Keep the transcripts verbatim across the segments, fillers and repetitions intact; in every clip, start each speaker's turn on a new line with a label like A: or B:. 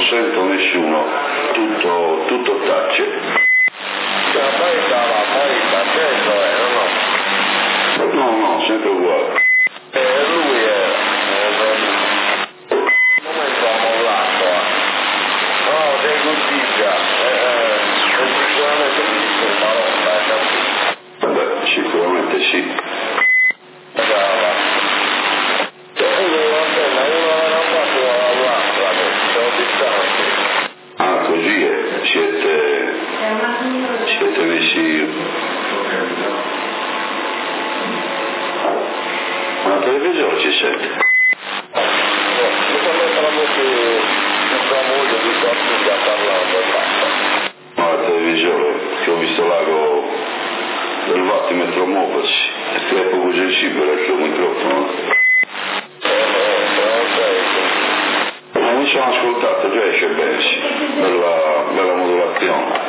A: non sento nessuno, tutto, tutto tace.
B: La paita, la paita, certo è, o no?
A: No, no, sempre uguale.
B: Eh, lui è, eh, non mi sono l'acqua. No, sei così già, eh, eh, sicuramente mi dice una roba, hai capito?
A: Vabbè, sicuramente sì.
B: Brava. E io l'antenna, uno non fatto all'altra, sono distanti.
A: Ah, così è, siete, siete messi... Ma il televisore ci sente?
B: No, mi sembra che di sua moglie di sua figlia parlando e basta.
A: No, il televisore, che ho visto l'ago del vattimetro muoversi, è poco sensibile al suo microfono. Ma mi sono ascoltato, già esce bene, sì. Bella, bella modulazione.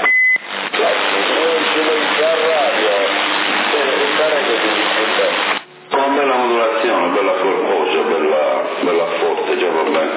A: Una bella modulazione, bella corposa, bella, bella forte, già va bene.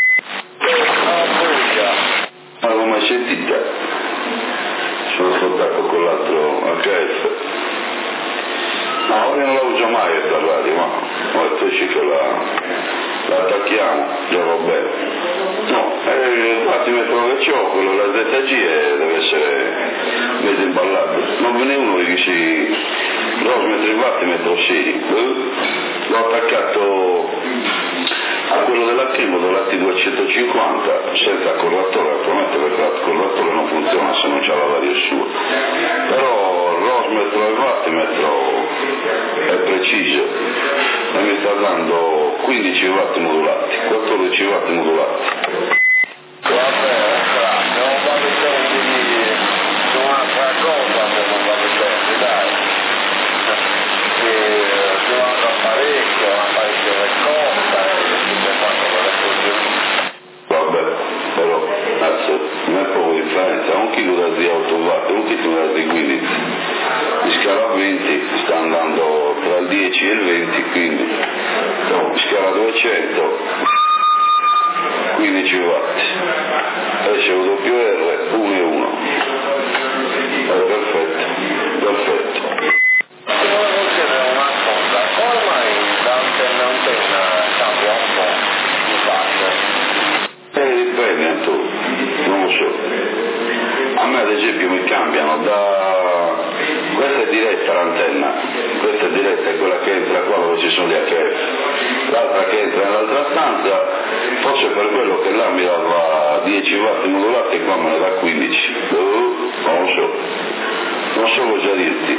A: Ma l'ho mai sentita? Sono ascoltato con l'altro H F. No, io non la uso mai questa radio, ma ho detto sì che la, la attacchiamo, già va bene. No, eh, il battimetro che c'ho, quello della Z G deve essere mezzo imballato. Non ve ne uno che si... Rosmetro il battimetro sì, l'ho attaccato a quello dell'Attivo, l'A T duecentocinquanta, senza correttore, naturalmente perché il correttore non funziona se non c'è la radio sua. Però il rosmetro e il wattimetro è preciso e mi sta dando quindici watt modulati, quattordici watt modulati.
B: Vabbè, non va bene di un'altra cosa se non va bene, dai. Che si manca parecchio, una parecchio le cose e si fanno delle cose.
A: Vabbè, però cazzo, non è proprio differenza, un chilo da di otto watt e un chilo da di quindici. Di scala venti sta andando tra il dieci e il venti, quindi no, di scala duecento quindici watt, esce W R uno e uno. È perfetto, perfetto.
B: Volevo chiedere una cosa, come mai da antenna a antenna cambia un po' di fase?
A: Eh, dipende, Antonio, non lo so. A me ad esempio mi cambiano da... Questa è diretta l'antenna, questa è diretta, è quella che entra qua dove ci sono gli H F. L'altra che entra nell'altra stanza, forse per quello che là mi dava dieci watt modulati e qua me ne dà quindici. Uh, non lo so, non so cosa dirti.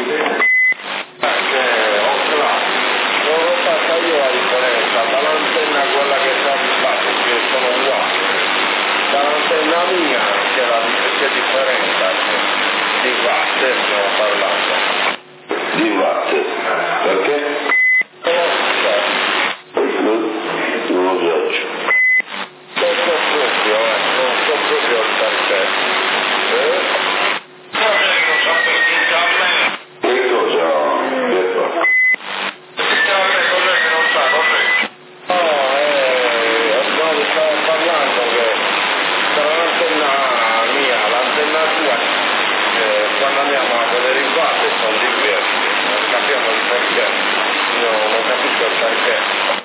B: Non l'ho fatta io la differenza, dall'antenna quella che sta di base, che sono uguali, dall'antenna mia c'è la c'è differenza di watt, stiamo parlando.
A: Di watt, perché? Non lo so.
B: Non so proprio, eh, non so proprio il perché. Eh?
A: Che cosa? Che fa?
B: No, eh, no, stavo parlando che tra l'antenna mia, l'antenna tua, eh, quando andiamo a vedere i guardi sono diversi, non capiamo il perché, io non capisco il perché.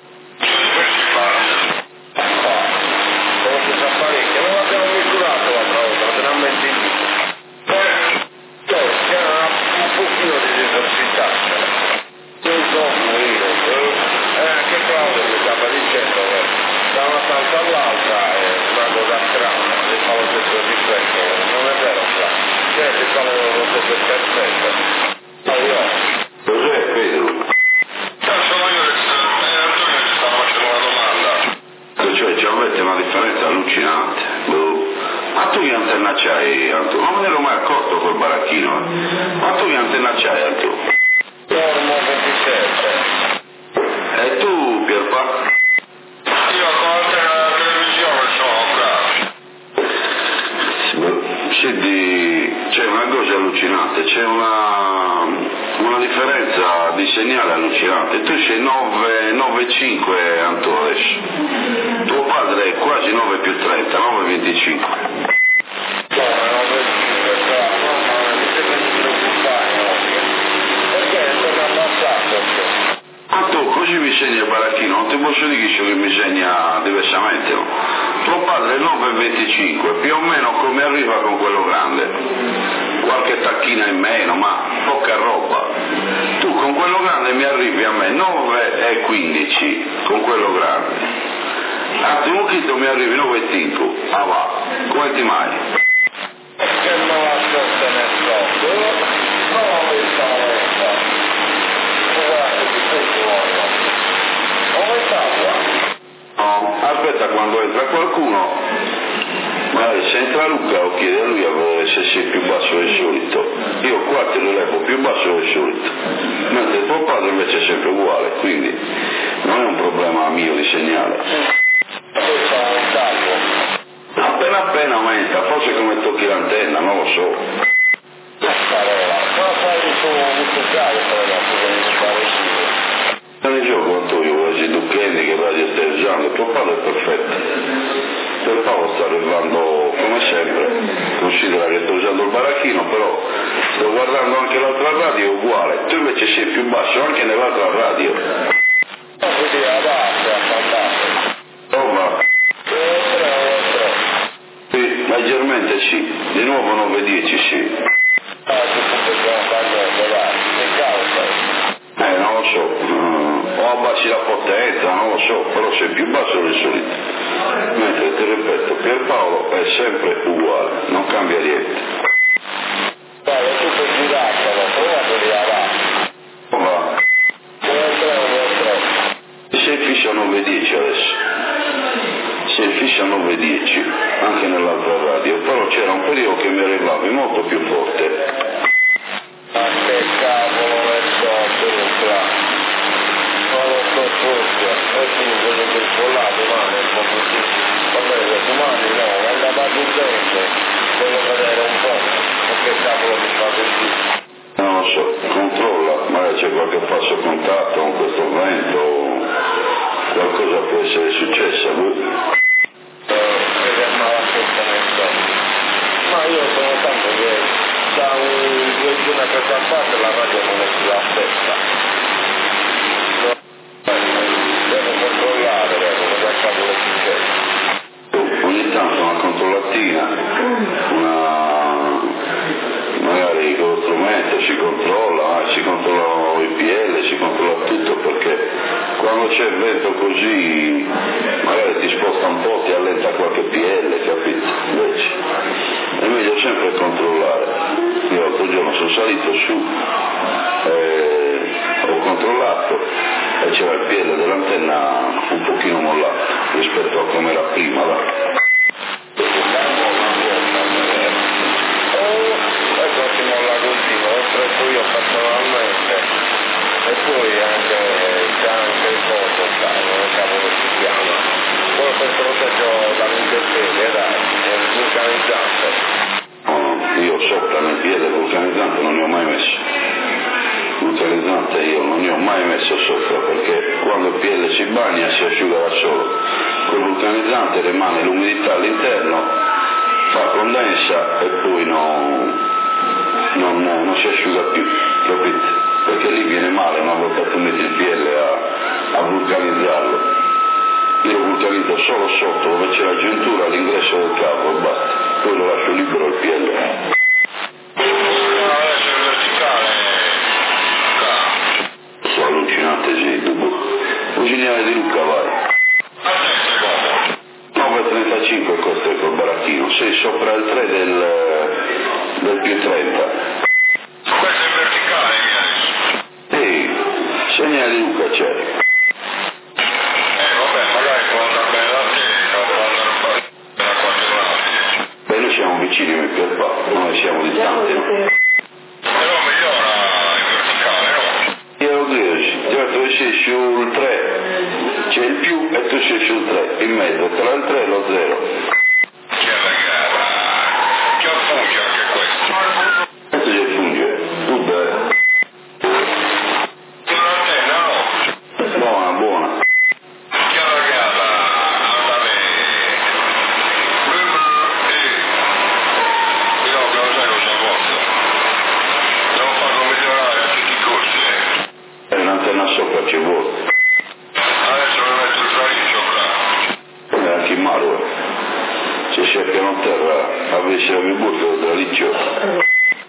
B: Come si sa parecchio, non l'abbiamo misurato l'altra volta, naturalmente lì. Cioè, c'è un pochino di diversità. Non so io, eh, anche Claudio mi stava dicendo che da una stanza all'altra è una cosa strana, si fa lo stesso difetto, non è vero Claudio? Cioè si fa lo stesso perfetto. Ma io...
A: Cos'è Pedro?
B: Sono io che eh, Antonio ti stava facendo una domanda.
A: Cioè ci avete una differenza allucinante. Boh. Ma tu che antenna c'hai, Antonio? Non me ne ero mai accorto col baracchino. Eh. Ma tu che antenna c'hai, Antonio?
B: Dormo ventisette.
A: E tu, Pierpa?
B: Io con l'antenna della televisione sono qua.
A: Senti, c'è una cosa allucinante, c'è una, una differenza di segnale allucinante. Tu sei nove, nove virgola cinque Antonio adesso. Tuo padre è quasi nove più trenta, nove venticinque.
B: No, non venticinque gradi, no, ma mi sembra di preoccupare oggi. Perché è stato abbassato?
A: Ma tu così mi segni il baracchino, non ti posso dire che mi segna diversamente. No? Tuo padre è nove virgola venticinque, più o meno come arriva con quello grande. Qualche tacchina in meno, ma poca roba. Tu con quello grande mi arrivi a me nove virgola quindici, con quello grande. A Timuchito mi arrivi nove virgola cinque. Ah va, come ti mai?
B: Perché non la scorsa nel sotto? No, questa volta. Guarda, di questo voglio. Come sta qua?
A: No, aspetta quando entra qualcuno, magari se entra Luca o chiede a lui a vedere se sei più basso del solito. Io qua te lo levo più basso del solito, mentre tuo padre invece è sempre uguale, quindi non è un problema mio di segnale.
B: Questo è un capo.
A: Appena appena aumenta, forse come tocchi l'antenna, non lo so.
B: Parola, ma fai il tuo musicale per la tua
A: Nel gioco Antonio, quasi Ducchendi che radio stai usando, tuo padre è perfetto. Per Paolo sta arrivando come sempre, considera che sto usando il baracchino, però sto guardando anche l'altra radio, è uguale, tu invece sei più basso anche nell'altra radio.
B: No, quindi la base, fantastico.
A: Roma? Sì, leggermente sì, di nuovo nove dieci sì.
B: Ah, tu punto stiamo parlando, dai, che causa?
A: Eh, non lo so, uh, o abbassi la potenza, non lo so, però sei più basso del solito. Mentre ti ripeto, Pierpaolo è sempre uguale, non cambia niente.
B: Guarda, tu puoi girartelo, prova a girare.
A: Va. Sei fisso a nove dieci adesso. Sei fisso a nove dieci, anche nell'altra radio, però c'era un periodo che mi arrivavi molto più forte.
B: Ma che cavolo è sotto, Luca? Non lo so forse, e quindi quello che il pollato rimane un po' così. Vabbè, le umani no, è andato un tempo, voglio vedere un po', ma che cavolo mi fa così?
A: Non lo so, controlla, magari c'è qualche falso contatto con questo vento, qualcosa può essere successo a lui.
B: Ma io sono tanto che da un due giorni a questa parte la radio non è più la stessa. Devo controllare, devo cosa cavolo è successo.
A: Ogni tanto una controllatina, una magari con lo strumento si controlla, si controllano i P L, si controlla tutto, perché quando c'è il vento così magari ti sposta un po', ti allenta qualche P L, capito? Invece è meglio sempre controllare. Io l'altro giorno sono salito su, eh, ho controllato e c'era il P L dell'antenna un pochino mollato rispetto a come era prima, va.
B: Io personalmente e poi anche c'è anche il coso, come cavolo si chiama, quello per proteggere dall'intemperie, dai, è il vulcanizzante.
A: No, io sopra nel piede vulcanizzante non ne ho mai messo. Vulcanizzante io non ne ho mai messo sopra, perché quando il P L si bagna si asciuga da solo. Col vulcanizzante rimane l'umidità all'interno, fa condensa e poi non Non, non si asciuga più, capite? Perché lì viene male una volta che tu metti il P L a, a vulcanizzarlo. Io lo vulcanizzo solo sotto dove c'è la giuntura all'ingresso del cavo e basta, poi lo lascio libero il P L.
B: Adesso è verticale,
A: Sono allucinante, sì, tu. Cuciniere di Luca, vai. nove virgola trentacinque costa col baracchino, sei sopra il tre del, del più trenta.
B: questo è verticale, mia.
A: Sì, segnale di Luca c'è.
B: Eh vabbè, magari può andare bene la testa, può andare un po' da qualche parte.
A: Beh, noi siamo vicini a Pierpaolo, noi siamo distanti.
B: Però migliora il verticale, no?
A: Io lo dico, tu sei sul tre, c'è il più e tu sei sul tre, in mezzo, tra il tre e lo zero.
B: Che ragazza, che affunge anche questo.
A: Questo c'è il funge, tu beh.
B: Un'antenna, no?
A: Buona, buona.
B: Che ragazza, andare.
A: maro, se cercano terra, avesse la botto da liccio.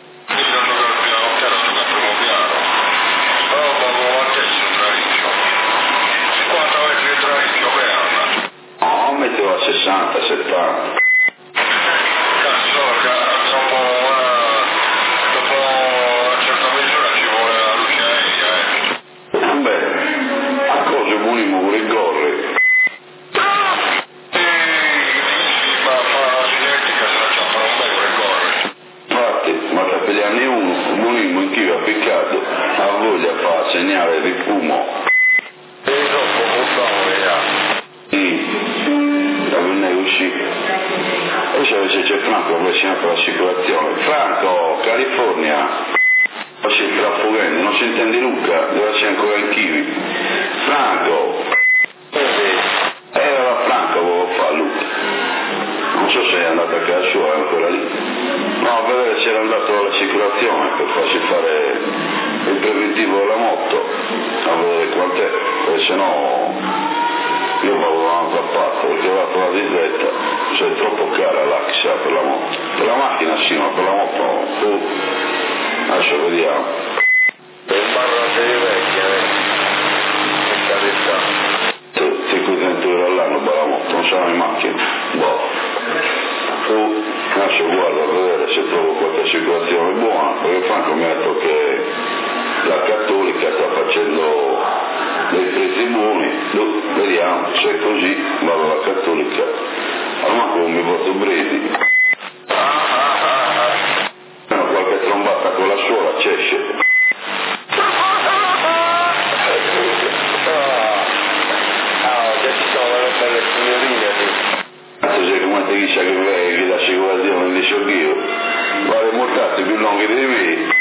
A: Metteva sessanta, settanta.
B: Cazzo, dopo, uh, dopo una certa misura ci vuole la luce aerea, eh.
A: Beh, a cose buonimo pure il gorre.
B: E ma fa la cinetica se la ciappa non bene quel gorre.
A: Infatti, ma per gli anni uno, il buonimo in chi va piccato, ha voglia fa segnare di fumo.
B: E dopo buttavo via.
A: Non è uscito. E se c'è Franco, poi si apre l'assicurazione. Franco, California, poi si trafugando, non si intende Luca, deve essere ancora in Kiwi. Franco, era la Franco che lo fa Luca. Non so se è andata a casa sua, è ancora lì. No, a vedere se era andato all'assicurazione per farsi fare il preventivo della moto, a vedere quant'è, perché sennò io avevo un'altra parte perché ho dato la disdetta, cioè è troppo cara l'Axa per la moto, per la macchina sì, ma per la moto uh, adesso vediamo.
B: Per barra di vecchia, eh, per carità.
A: cinquecento euro all'anno per la moto, non sarà in macchina, boh. Uh, adesso guardo a vedere se trovo qualche assicurazione buona, perché Franco mi ha detto che la Cattolica sta facendo dei prezzi buoni, vediamo se è così, vado alla Cattolica, ormai come mi porto Bredi, no, qualche trombata con la suola c'esce.
B: Ah, che ci sono le belle signorine lì.
A: Se come ti dice che, che l'assicurazione non dice io, vale moltati più lunghi di me.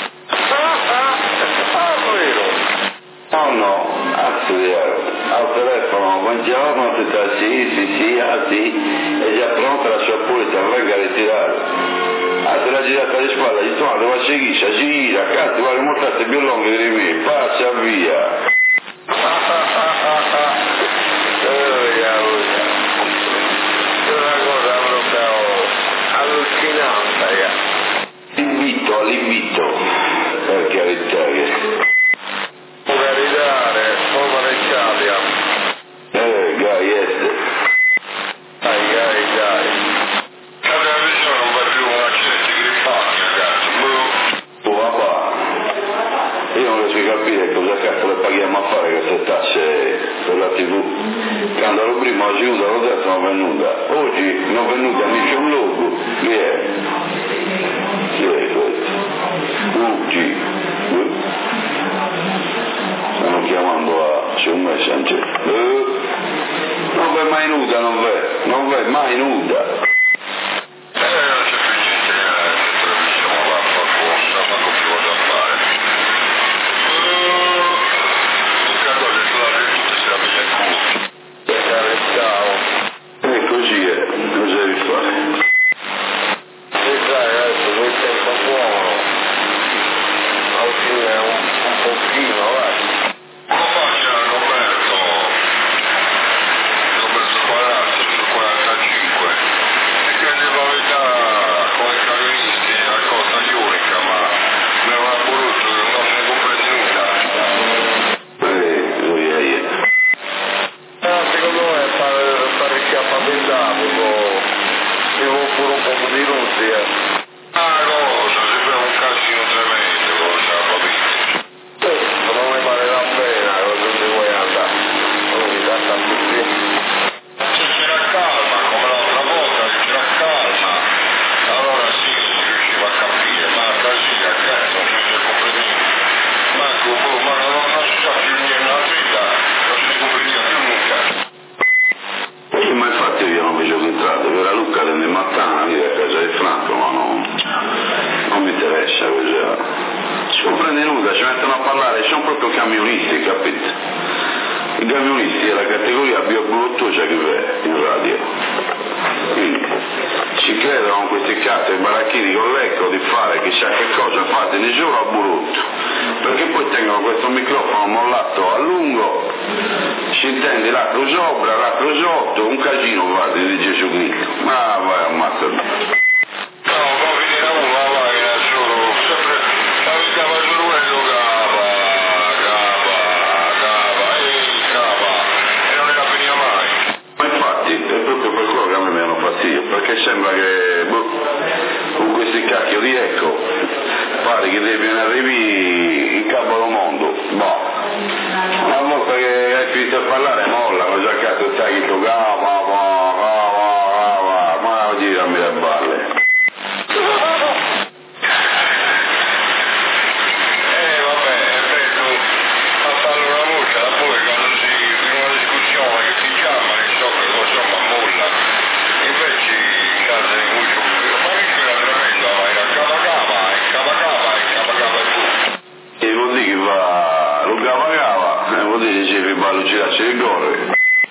A: No, no, anzi, al telefono, buongiorno, tutta sì, sì, sì, ah sì, è già pronta la sua polizia, non venga a ritirare. Ah, se l'ha girata di spalla, gli torna, dove si gira, si gira, cazzo, guarda, montate più lunghi di me, passa via.
B: È una cosa proprio allucinante,
A: L'invito, all'invito, per carità.
B: Caritare, povera Italia.
A: Eh, gai, este.
B: Dai, dai, dai. La televisione non va più un accidente grippati, ragazzi.
A: Tu papà, io non riesco a capire cosa cazzo le paghiamo a fare queste tasse per la tivù. Quando ero prima si usa lo detto non è venuta. Oggi non è venuta nessun un logo. Chi è? Chi è questo? U G. Stanno chiamando a su un messenger. Eh, non vai mai nuda, non vai, non vai mai nuda.
B: Eh, non c'è più niente, eh, televisione va a far forza, ma come ci vado a fare? L'unica cosa è che la gente si la vede in culo. Ciao.
A: E così è, cosa devi fare?
B: E sai, adesso questo è un po' buono. Alla fine è un, un pochino, vai. Come faccio Roberto? Roberto quaranta su quarantacinque. E che di verità con i camionisti è una cosa unica, ma mi è una brutta che non se ne comprende nulla.
A: Eh, lui è io.
B: Ah, secondo me fare, fare il cappapentato, ci vuole pure un po' di russi, eh. Ah, cosa, sembra un casino tremendo, cosa, capito? Non mi pare la pena, dove vuoi andare? Non mi dà tanto qui. Se c'era calma, come l'altra volta, se c'era calma, allora sì, si riusciva a capire, ma così, a cazzo, non si comprende niente. Marco, ma non, non si sa più niente nella vita, non si comprende più nulla.
A: Sì, ma infatti io non vedo che entrate, vera Luca tende mattana a dire a casa di Franco, ma non, non mi interessa, cosa. Si comprende nulla, ci mettono a parlare, sono proprio camionisti, capite? I camionisti è la categoria biobluttosa che vede in radio. Quindi si credono in questi cazzo i baracchini con l'eco di fare chissà che cosa, fate nessuno a burutto, perché poi tengono questo microfono mollato a lungo si intende l'altro sopra, l'altro sotto, un casino guarda di Gesù Cristo, ma vai ammazzare. Perché sembra che boh, con questi cacchio di ecco pare che debbano arrivi in capo al mondo, boh. Una volta che hai finito a parlare molla, ma già cazzo stai che tu cava, cava, cava, cava, ma girami le balle.
B: Eh vabbè, tu a fare una voce da poi quando si in una discussione che si chiama e so che insomma molla. Invece in casa di cui c'è un ma che era tremendo, era cava cava, e cava cava, e cava cava e tutto.
A: E vuol dire che va, lo cava cava, e vuol dire che ci fa lucidarci le gore.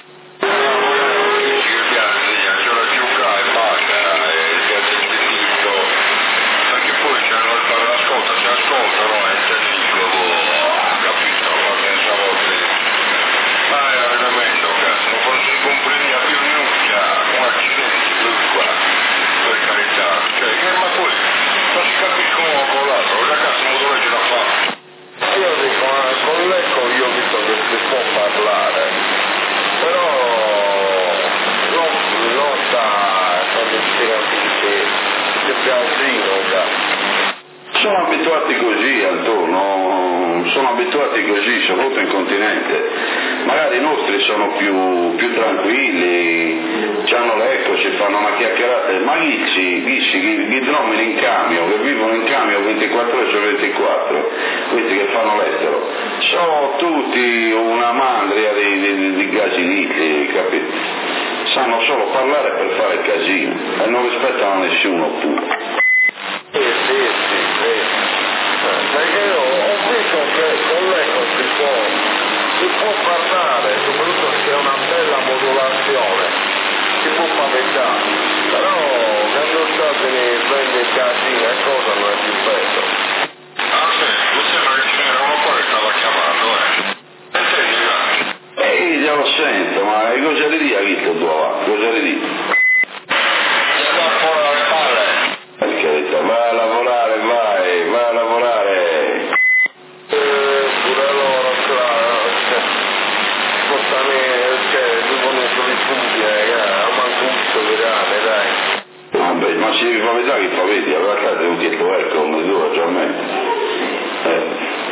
A: Sono abituati così Antonio, sono abituati così, soprattutto in continente. Magari i nostri sono più, più tranquilli, hanno l'ecco, ci fanno una chiacchierata, ma chi ci, chi dromini in cambio, che vivono in cambio ventiquattro ore su ventiquattro, questi che fanno l'estero, sono tutti una mandria di, di, di gasiniti, capito? Sanno solo parlare per fare casino e non rispettano nessuno più.
B: Sì, sì, sì, sì. Perché io ho visto che con l'eco si può, si può parlare, soprattutto se c'è una bella modulazione, si può paventare, però quando state prende il casino e cosa non è più bello.
C: Ah sì, mi sembra che ce n'era uno qua che stava chiamando, eh. E senti, là.
A: Eh, già lo sento, ma cosa le dia Vito tu avanti, cosa le dia?
C: Sta fuori dalle palle.
A: Per carità, vai a lavorare, vai, vai a lavorare.
B: Eh, pure loro, claro, cioè, spostamenti, cioè, vivono sulle cuffie, eh, manco un visto virale, dai.
A: Vabbè, ma se vi fa vedere che fa vedi, allora casa è un chietto ecco, come due già a me. Eh.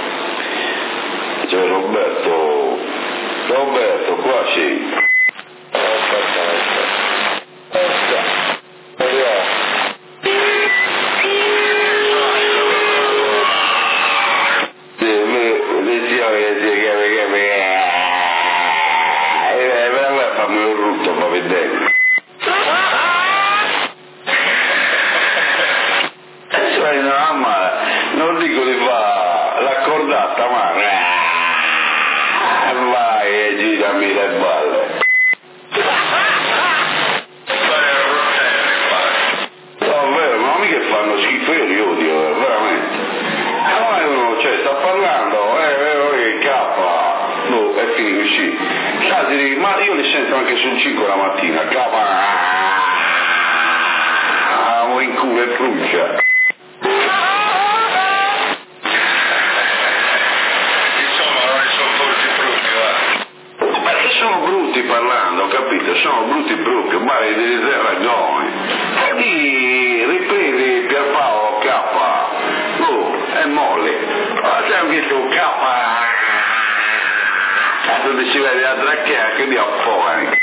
A: C'è Roberto, Roberto, qua sì. Non dico di fare l'accordata, ma vai e girami le balle. No, vero, ma mica fanno schifo, io li odio, veramente. Ma uno, cioè, sta parlando, eh, eh, che cappa, no, è finito così. Sai, ma io li sento anche sul cinque la mattina, cappa, ah, in culo e fruncia. Parlando, capito? Sono brutti brutti, ma devi dare ragione. E lì riprendi Pierpaolo K, oh, è molle. Ma c'è anche tu K, cazzo ti si vede la tracchea che mi affogano.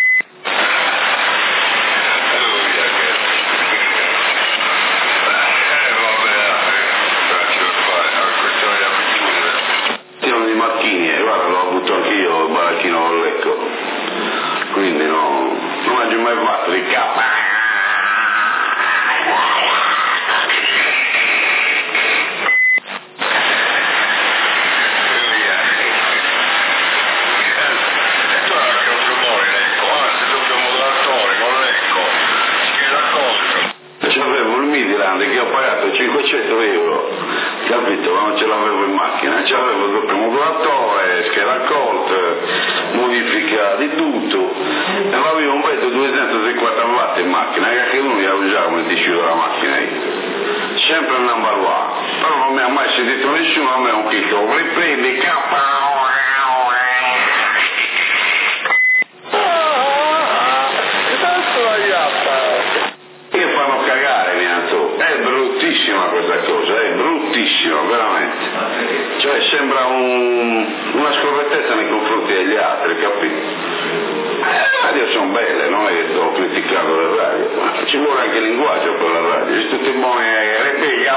A: Siamo di macchine, guarda, l'ho avuto anch'io il baracchino con l'ecco. Quindi no, non ho mai fatto di capa.
C: E tu anche un rumore, ecco, anzi doppio modulatore, con l'ecco, si raccolta.
A: C'avevo il Midland che ho pagato cinquecento euro, capito? Ma non ce l'avevo in macchina, c'avevo il doppio modulatore, scheda Colt, modifica di tutto, e avevo un pezzo duecentocinquanta watt in macchina, che anche lui la usava come tissuto della macchina, sempre un number one, però non mi ha mai sentito nessuno, a me un chicco, riprendi K. Che fanno cagare, mi ha detto, è bruttissima questa cosa, è bruttissima, veramente, cioè sembra un, una scorrettezza nei confronti degli altri, capito? Le radio sono belle, non è che sto criticando le radio, ma ci vuole anche il linguaggio per la radio, ci tutti buoni che replica,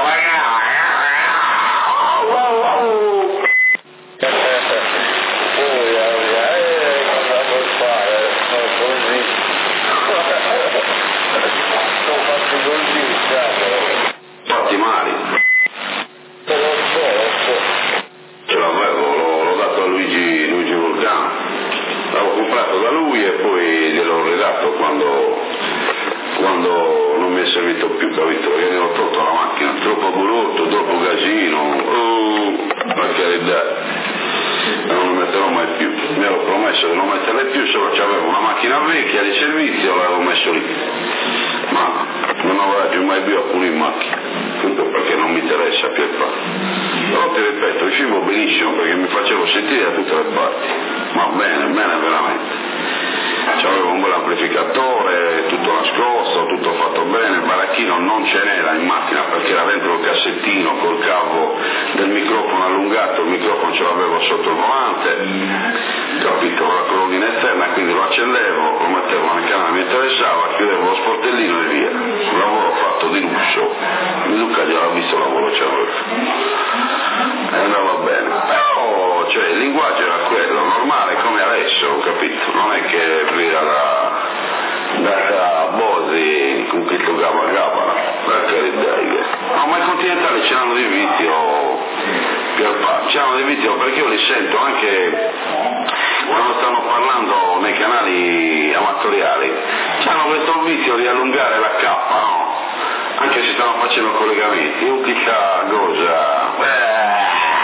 A: fatti male. Ce l'avevo, l'ho, l'ho dato a Luigi, Luigi Vulcano, l'avevo comprato da lui e poi gliel'ho redatto quando, quando non mi è servito più, capito? Perché ne ho tolto la macchina, troppo brutto, troppo casino, oh, per carità. Non lo metterò mai più, mi ero promesso di non metterle più, solo c'avevo una macchina vecchia di servizio, l'avevo messo lì, ma non avrò più mai più a pulire in macchina, tutto perché non mi interessa più il fatto. Però ti ripeto, riuscivo benissimo perché mi facevo sentire da tutte le parti, ma bene, bene veramente. C'avevo un bel amplificatore, tutto nascosto, tutto fatto bene, il baracchino non ce n'era in macchina perché era dentro il cassettino col cavo del microfono allungato, il microfono ce l'avevo sotto il volante, capito, con la colonnina esterna, quindi lo accendevo, lo mettevo nel canale, mi interessava, chiudevo lo sportellino e via. Un lavoro fatto di lusso, Luca già l'ha visto il lavoro che c'avevo, e andava bene, però cioè, il linguaggio era quello, normale come adesso, capito, non è che prima da, da Bosi con chi toccava gabana, per carità, no, ma i continentali ce l'hanno di vizio, ce l'hanno di vizio perché io li sento anche quando stanno parlando nei canali amatoriali, hanno questo vizio di allungare la K, no? Anche se stanno facendo collegamenti, io chissà cosa, beh,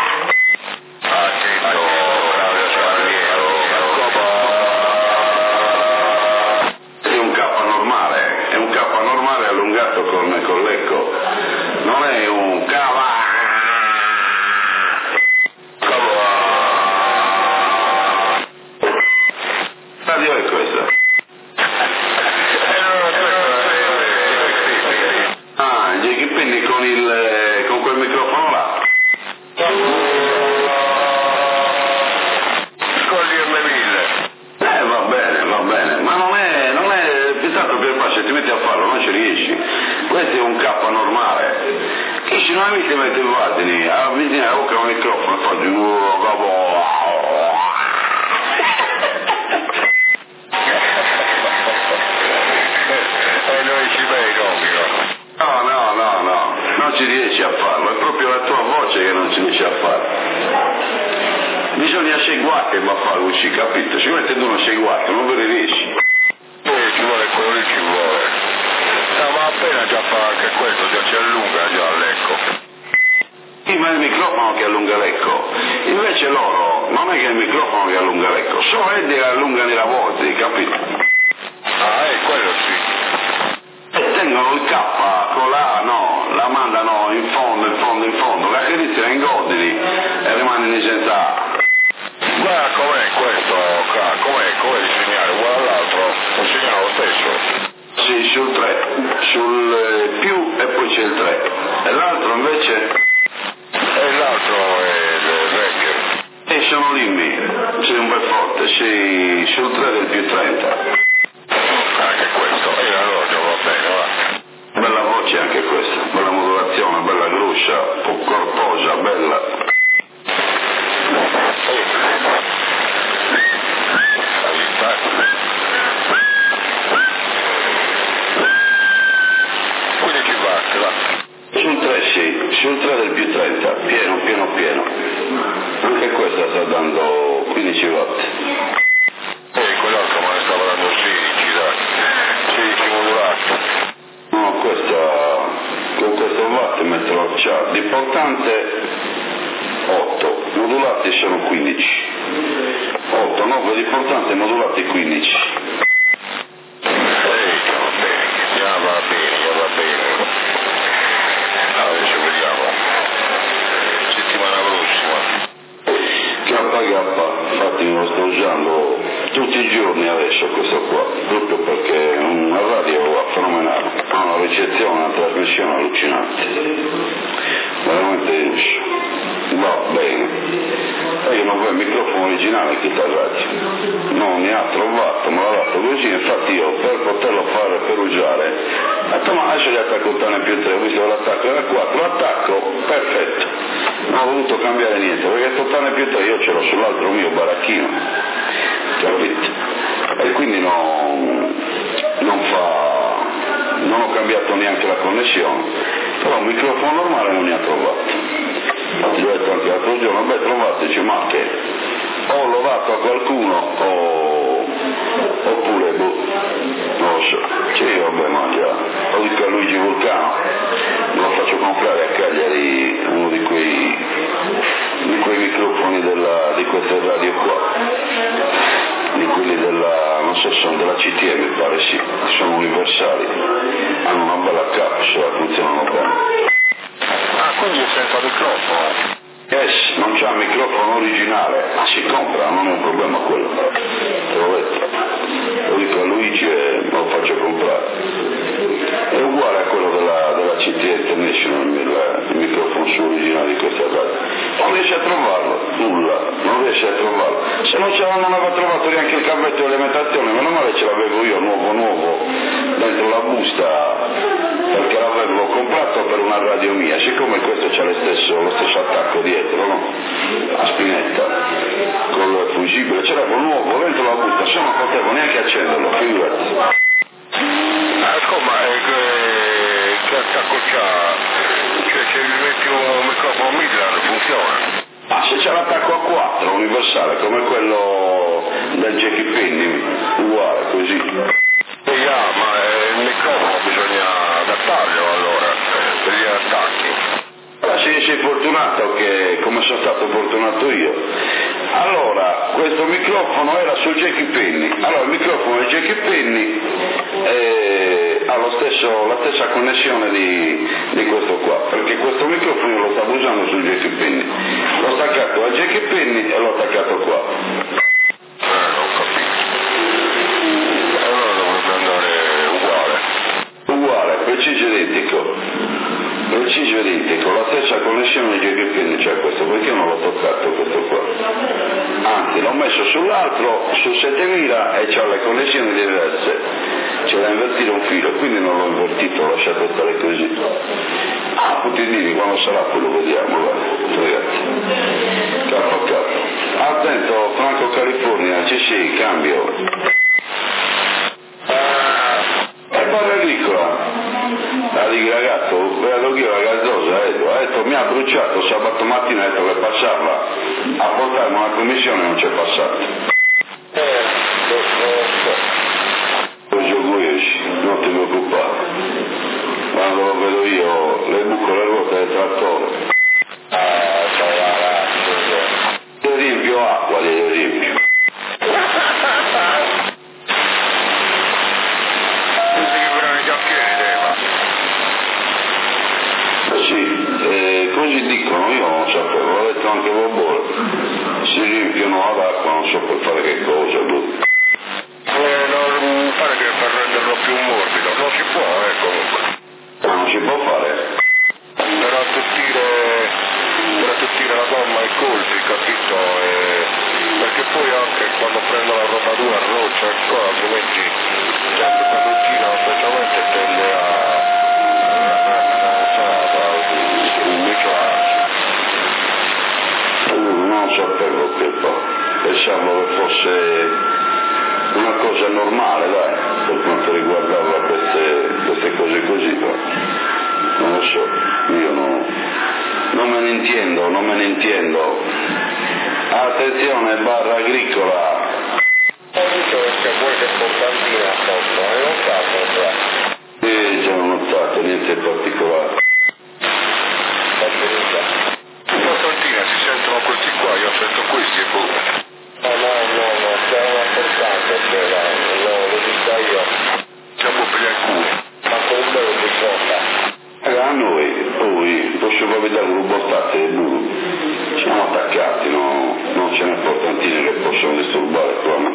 A: è un K normale, è un K normale allungato con, con l'eco, non è un cava. Radio è questa. Ah, gli quindi con il con quel microfono là.
C: Con l'I M mille.
A: Eh va bene, va bene, ma non è, non è, tanto per fare, se ti metti a farlo non ci riesci, questo è un K normale, che se non avete metti i vattini, avvicini la bocca al microfono e fai un
C: E noi ci vedo,
A: no, no, no, no, non ci riesci a farlo, è proprio la tua voce che non ci riesci a fare. Bisogna seguire ma fare uscire, capito? Sicuramente tu non seguite, non ve ne riesci.
C: Eh, ci vuole quello lì, ci vuole. No, ma appena già fa anche questo, già ci allunga già l'ecco.
A: Sì, ma è il microfono che allunga l'ecco. Invece loro non è che è il microfono che allunga l'ecco, sono quelli che allungano la voce, capito?
C: Ah, è quello sì.
A: E tengono il K con la A, no, la mandano in fondo, in fondo, in fondo, la che iniziano in godili e rimangono senza A.
C: Guarda com'è questo, com'è, com'è il segnale, uguale all'altro, un segnale lo stesso.
A: Sì, sul tre, sul eh, più e poi c'è il tre. E l'altro invece?
C: E l'altro è il vecchio.
A: E sono limbi, c'è un bel forte, sì, sul tre del più trenta.
C: Anche questo, e allora già va bene, va.
A: Bella voce anche questa, bella modulazione, bella gruscia, un po' corposa, bella.
C: quindici watt, va.
A: Sul tre sì, sul tre del più trenta, pieno, pieno, pieno. Anche questa sta dando quindici watt.
C: E quell'altro me ne stava dando sedici, dai. sedici modulato.
A: No, questa, con questo watt metterò a charge. L'importante otto, modulati sono quindici. otto. molto, no? L'importante è modulati quindici.
C: Ehi, va bene, già va bene, già va bene. Adesso vediamo. Settimana prossima.
A: K K, infatti me lo sto usando tutti i giorni adesso questo qua, proprio perché è una radio fenomenale, ha una ricezione, una trasmissione allucinante, veramente va bene. E io non vedo il microfono originale che sta radio, non ne ha trovato, me l'ha dato così, infatti io per poterlo fare, per usare, ho detto ma adesso gli attacco tane più tre, ho visto l'attacco era quattro, l'attacco perfetto, non ho voluto cambiare niente, perché totale più tre io ce l'ho sull'altro mio baracchino, capito? E quindi non, non fa, non ho cambiato neanche la connessione, però un microfono normale non ne ha trovato. Infatti gli ho detto anche l'altro giorno, beh trovateci, ma che o l'ho dato a qualcuno o, oppure boh, non lo so, sì vabbè ma già, lo dico a Luigi Vulcano, me lo faccio comprare a Cagliari uno di quei, di quei microfoni della, di queste radio qua, di quelli della, non so se sono della C T E mi pare sì, sono universali, hanno una bella capsula, funzionano bene.
C: Ah, quindi è senza microfono?
A: Yes, non c'ha il microfono originale, ma si compra, non è un problema quello, te l'ho detto, lo dico a Luigi e me lo faccio comprare. È uguale a quello della, della C T E International, il, il microfono su originale di questa radio. Non riesce a trovarlo, nulla, non riesce a trovarlo. Se non, non aveva trovato neanche il cavetto di alimentazione, meno male ce l'avevo io, nuovo nuovo, dentro la busta, perché l'avevo comprato per una radio mia, siccome questo c'ha lo stesso, lo stesso attacco dietro, no? A spinetta, col fusibile, ce l'avevo nuovo dentro la busta, se non potevo neanche accenderlo, figurati.
C: Ecco, ma è che, che attacco c'ha? Cioè se gli metti un microfono Midland funziona?
A: Ah, se c'è l'attacco a quattro universale, come quello del Jackie Penny, uguale, così.
C: E yeah, ma il microfono bisogna adattarlo allora, per gli attacchi.
A: Allora, sei, sei fortunato che, come sono stato fortunato io. Allora, questo microfono era su Jackie Penny. Allora, il microfono di Jackie Penny eh, ha lo stesso, la stessa connessione di, di questo qua, perché questo microfono lo stavo usando su Jackie Penny. L'ho staccato a Jackie Penny e l'ho attaccato qua.
C: Eh, non capisco. Allora dovrebbe andare uguale.
A: Uguale, preciso identico. Preciso identico, la stessa connessione di Jackie Penny c'è questo, perché io non l'ho toccato questo qua. Anzi, l'ho messo sull'altro, su settemila e c'ha le connessioni diverse. C'è da invertire un filo, quindi non l'ho invertito, l'ho lasciato stare così. Ah, puttini, quando sarà poi lo vediamo, va, ragazzi. Capo a capo. Attento, Franco California, ci sì, cambio. E barra agricola. La di ragazzo, vedo che io la gazzosa, ha detto, mi ha bruciato sabato mattina, ha detto che passava a portarmi una commissione e non c'è passato. Poi gioco io, non ti preoccupare. Quando lo vedo io, le buco le ruote del trattore. Io riempio acqua, io riempio. Sì, eh, così dicono, io non sapevo, l'ho detto anche Bobolo, si riempiono ad acqua, non so per fare che cosa, boh.
C: Eh, non pare che per renderlo più morbido, non si può, eh, comunque.
A: Ma non si può fare?
C: Per attutire, per attutire la gomma ai colpi, capito? E, perché poi anche quando prendo la roba dura roccia e qua, altrimenti sempre quando tira specialmente tende a
A: non sapevo che poi, pensavo che fosse una cosa normale, dai, per quanto riguardava queste, queste cose così, però non lo so, io no, non me ne intendo, non me ne intendo. Attenzione, barra agricola.
C: Perché poi che portantina sotto, hai notato già?
A: Sì, già ho notato, niente particolare.
C: Portantina si sentono questi qua, io sento questi e pure. No, no, no, no.
A: probabilità che lo bostate e blu siamo attaccati, no? Non ce n'è portantini che possono disturbare qua. No,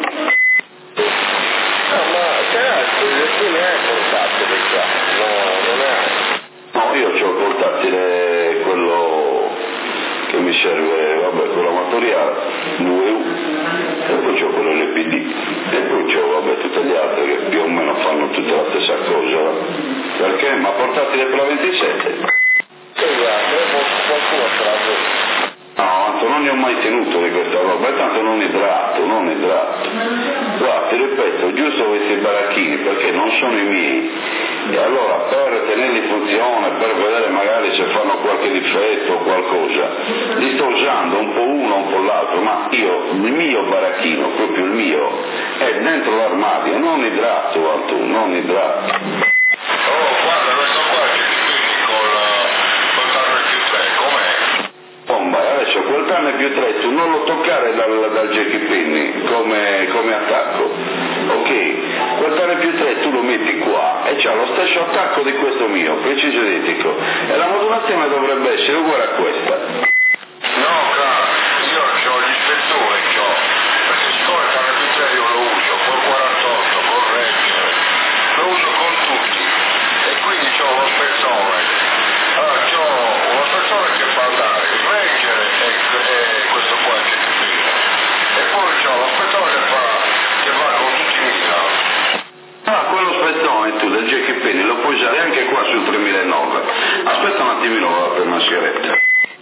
B: ma certo, tu ne hai portatile qua, no, non hai.
A: No, io ho il portatile, quello che mi serve, vabbè, quello amatoriale, l'U E U, e poi c'ho quello L P D, e poi c'ho, vabbè, tutte le altre che più o meno fanno tutta la stessa cosa. Perché? Ma portatile per la ventisette?
B: Sì, guarda, qualcuno ce l'ha avuto.
A: No, tanto non ne ho mai tenuto di questa roba, e tanto non idrato, non idrato. Guarda, ti ripeto, giusto questi baracchini, perché non sono i miei. E allora per tenerli in funzione, per vedere magari se fanno qualche difetto o qualcosa, li sto usando un po' uno, un po' l'altro, ma io, il mio baracchino, proprio il mio, è dentro l'armadio, non idrato, Antu, non idrato.
C: Oh, guarda, questo qua è quindi col, col tarno più tre, com'è?
A: Bomba, adesso quel canne più tre tu non lo toccare dal, dal Jackie Penny come, come attacco, ok? Quel canne più tre tu lo metti qua e c'ha lo stesso attacco di questo mio, preciso identico, e la modulazione dovrebbe essere uguale a questa.
C: No, cara, io ho gli ispettore, c'ho, perché siccome il canne più tre io lo uso col quarantotto, col reggere, lo uso con tutti, e quindi c'ho lo spezzone. Allora, c'ho uno spezzone che fa andare reggere e, e questo qua è che fine. E poi c'ho lo spezzone che fa, che va con tutti i mitra.
A: Ah, quello spezzone tu del Jackie Penny lo puoi usare anche qua sul tremilanove. Aspetta un attimino, vado per una sigaretta.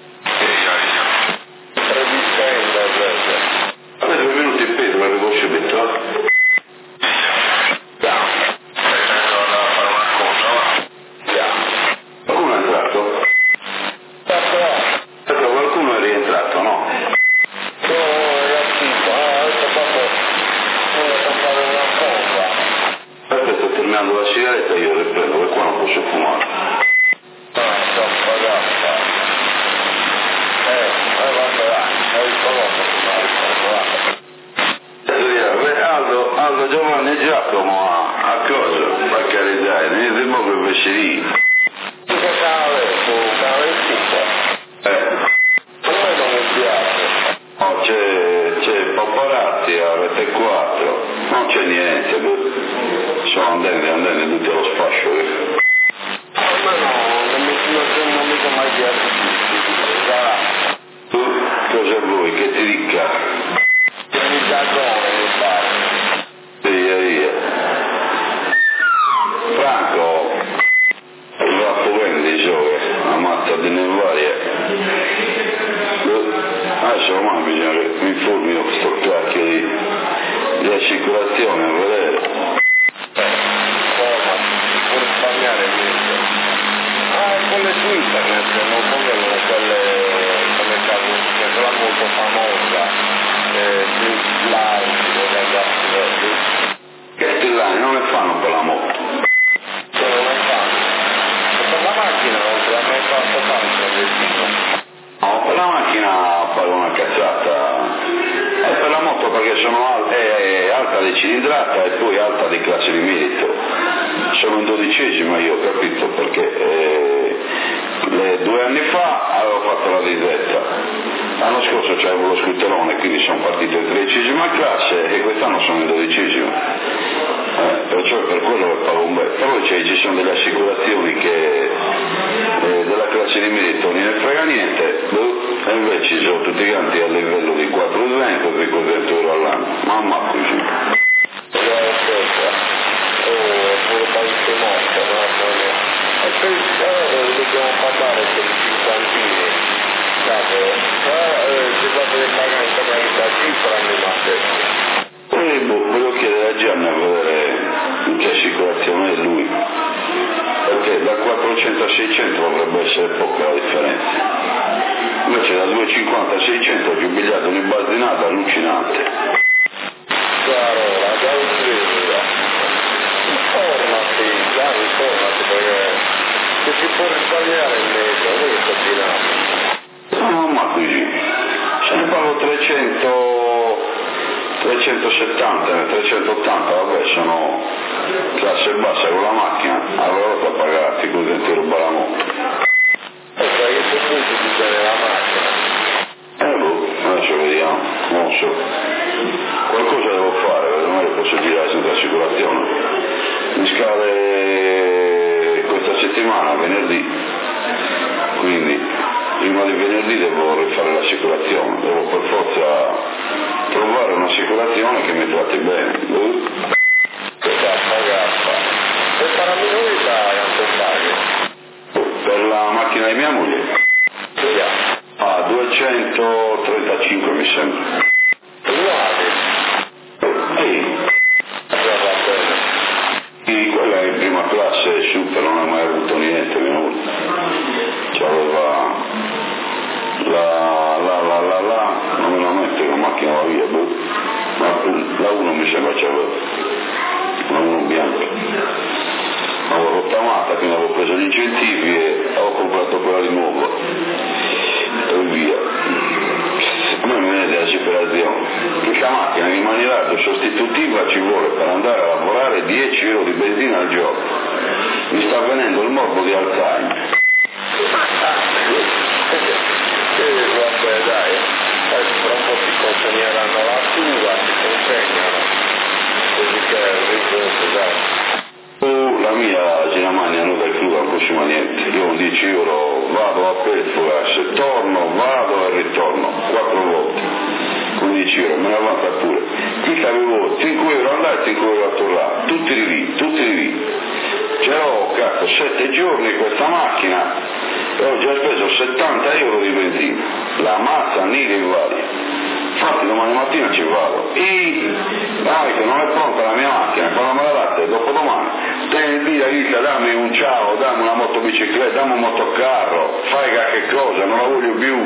A: Aspetta due minuti in peso, arrivo subito. Qualcuno è entrato? Ecco, qualcuno è rientrato, no? Aspetta, sto terminando la sigaretta e io riprendo, perché qua non posso fumare. Aldo, Aldo, Giovanni e Giacomo a, a cosa? Per carità, niente di poco invece lì. Eh. No, c'è, c'è Paparazzi a Rete quattro, non c'è niente, sono andati, andati tutti allo sfascio. Eh. Tu cosa vuoi che ti dica? Via via. Franco, va a vendi giochi, la mazza di nevaria. Adesso ormai bisogna che mi informino questo cacchio di, di assicurazione a vedere.
B: Ah, quelle su internet, non convengono quelle come caso, che sono molto famosa, eh, di live, dove andassi vedi.
A: Che stellani non ne fanno per la moto.
B: Sono non fanno. Per la macchina non te l'ha mai fatto tanto vestito.
A: No, per la macchina pago una cazzata. E per la moto perché sono al- è alta di cilindrata e poi alta di classe di merito. Sono in dodicesima io, capito? Perché eh, le, due anni fa avevo fatto la disdetta. L'anno scorso c'avevo lo scooterone, quindi sono partito in tredicesima classe e quest'anno sono in dodicesima. Eh, perciò per quello che pago un bel. Però ci sono delle assicurazioni che eh, della classe di merito non ne frega niente, e invece ci sono tutti quanti a livello di quattrocento cinquecento euro all'anno. Mamma così.
B: E poi allora dobbiamo parlare per i cinquantini, cavolo, eh, si fa delle paganze da cifra mi mette.
A: E boh, voglio chiedere a Gianni a vedere in che assicurazione è lui, perché da quattrocento a seicento dovrebbe essere poca la differenza. Invece da duecentocinquanta a seicento ho giubilato un'imbastinata allucinante.
B: Chiaro, la gautrina. Informati, già informati perché se si può risparmiare il mese, non è che sto dinamo.
A: No, ma così. Se ne pago trecento, trecentosettanta, trecentottanta, vabbè, sono classe bassa con la macchina, allora da pagarti così ti ruba la moto.
B: Eh, perché se tu
A: settimana, venerdì, quindi prima di venerdì devo rifare l'assicurazione, devo per forza trovare un'assicurazione che mi tratti bene.
B: Per paraminuita quanto paghi?
A: Per la macchina di mia moglie? Ah, duecentotrentacinque mi sembra.
B: Nuovi?
A: Sì.
B: Va bene.
A: Sì, quella è in prima classe, è super, non ha mai avuto niente, mia moglie. C'aveva la la la la la, non me la mette la macchina va via, boh. Ma la uno mi sembra c'aveva, la uno bianca. Avevo rottamata, quindi avevo preso gli incentivi e avevo comprato quella di nuovo e via. A me mi viene della disperazione. Questa macchina in maniera sostitutiva ci vuole per andare a lavorare dieci euro di benzina al giorno. Mi sta venendo il morbo di Alzheimer.
B: Eh, vabbè dai, poi tra un po' ti consegneranno la tua, ti consegnano, così che riposo dai.
A: La mia Ginamania non dai più al prossimo niente, io con dieci euro vado a Petfogas, torno, vado e ritorno, quattro volte, con dieci euro, me ne avanza pure. Qui avevo cinque euro andare e cinque euro a tornare, tutti lì, tutti lì. C'ero, cazzo, sette giorni questa macchina e ho già speso settanta euro di benzina, la mazza, nidi e varie. Infatti domani mattina ci vado. E dai che non è pronta la mia macchina, quando me la date dopodomani, devi dire Rita dammi un ciao, dammi una motobicicletta, dammi un motocarro, fai che cosa, non la voglio più.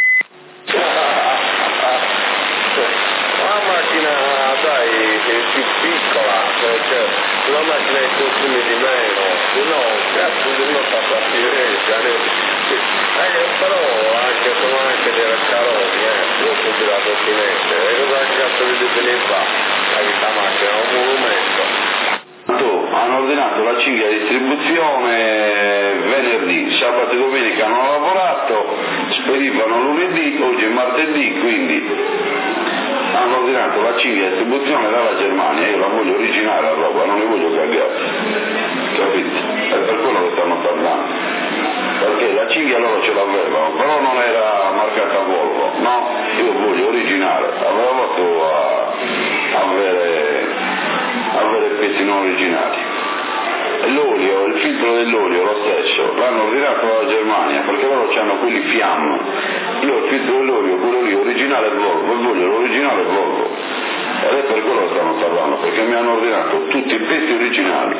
B: La macchina dai è più piccola, cioè la macchina è consumi di meno, se no cazzo non fa partire. Eh, però anche sono anche dei raccaroni, eh, non sono tirato finente, e cosa cazzo di devi fare? La vita macchina è un monumento.
A: Hanno ordinato la cinghia di distribuzione venerdì, sabato e domenica hanno lavorato, spedivano lunedì, oggi è martedì, quindi hanno ordinato la cinghia di distribuzione dalla Germania, io la voglio originale la roba, non ne voglio cagare, capito? È per quello che stanno parlando. Perché la cinghia loro ce l'avevano, però non era marcata Volvo, no, io voglio originale, avevo fatto a avere, avere pezzi non originali. L'olio, il filtro dell'olio lo stesso, l'hanno ordinato dalla Germania, perché loro hanno quelli fiamma, io il filtro dell'olio, quello lì, originale Volvo, e voglio l'originale Volvo, ed è per quello che stanno parlando, perché mi hanno ordinato tutti i pezzi originali.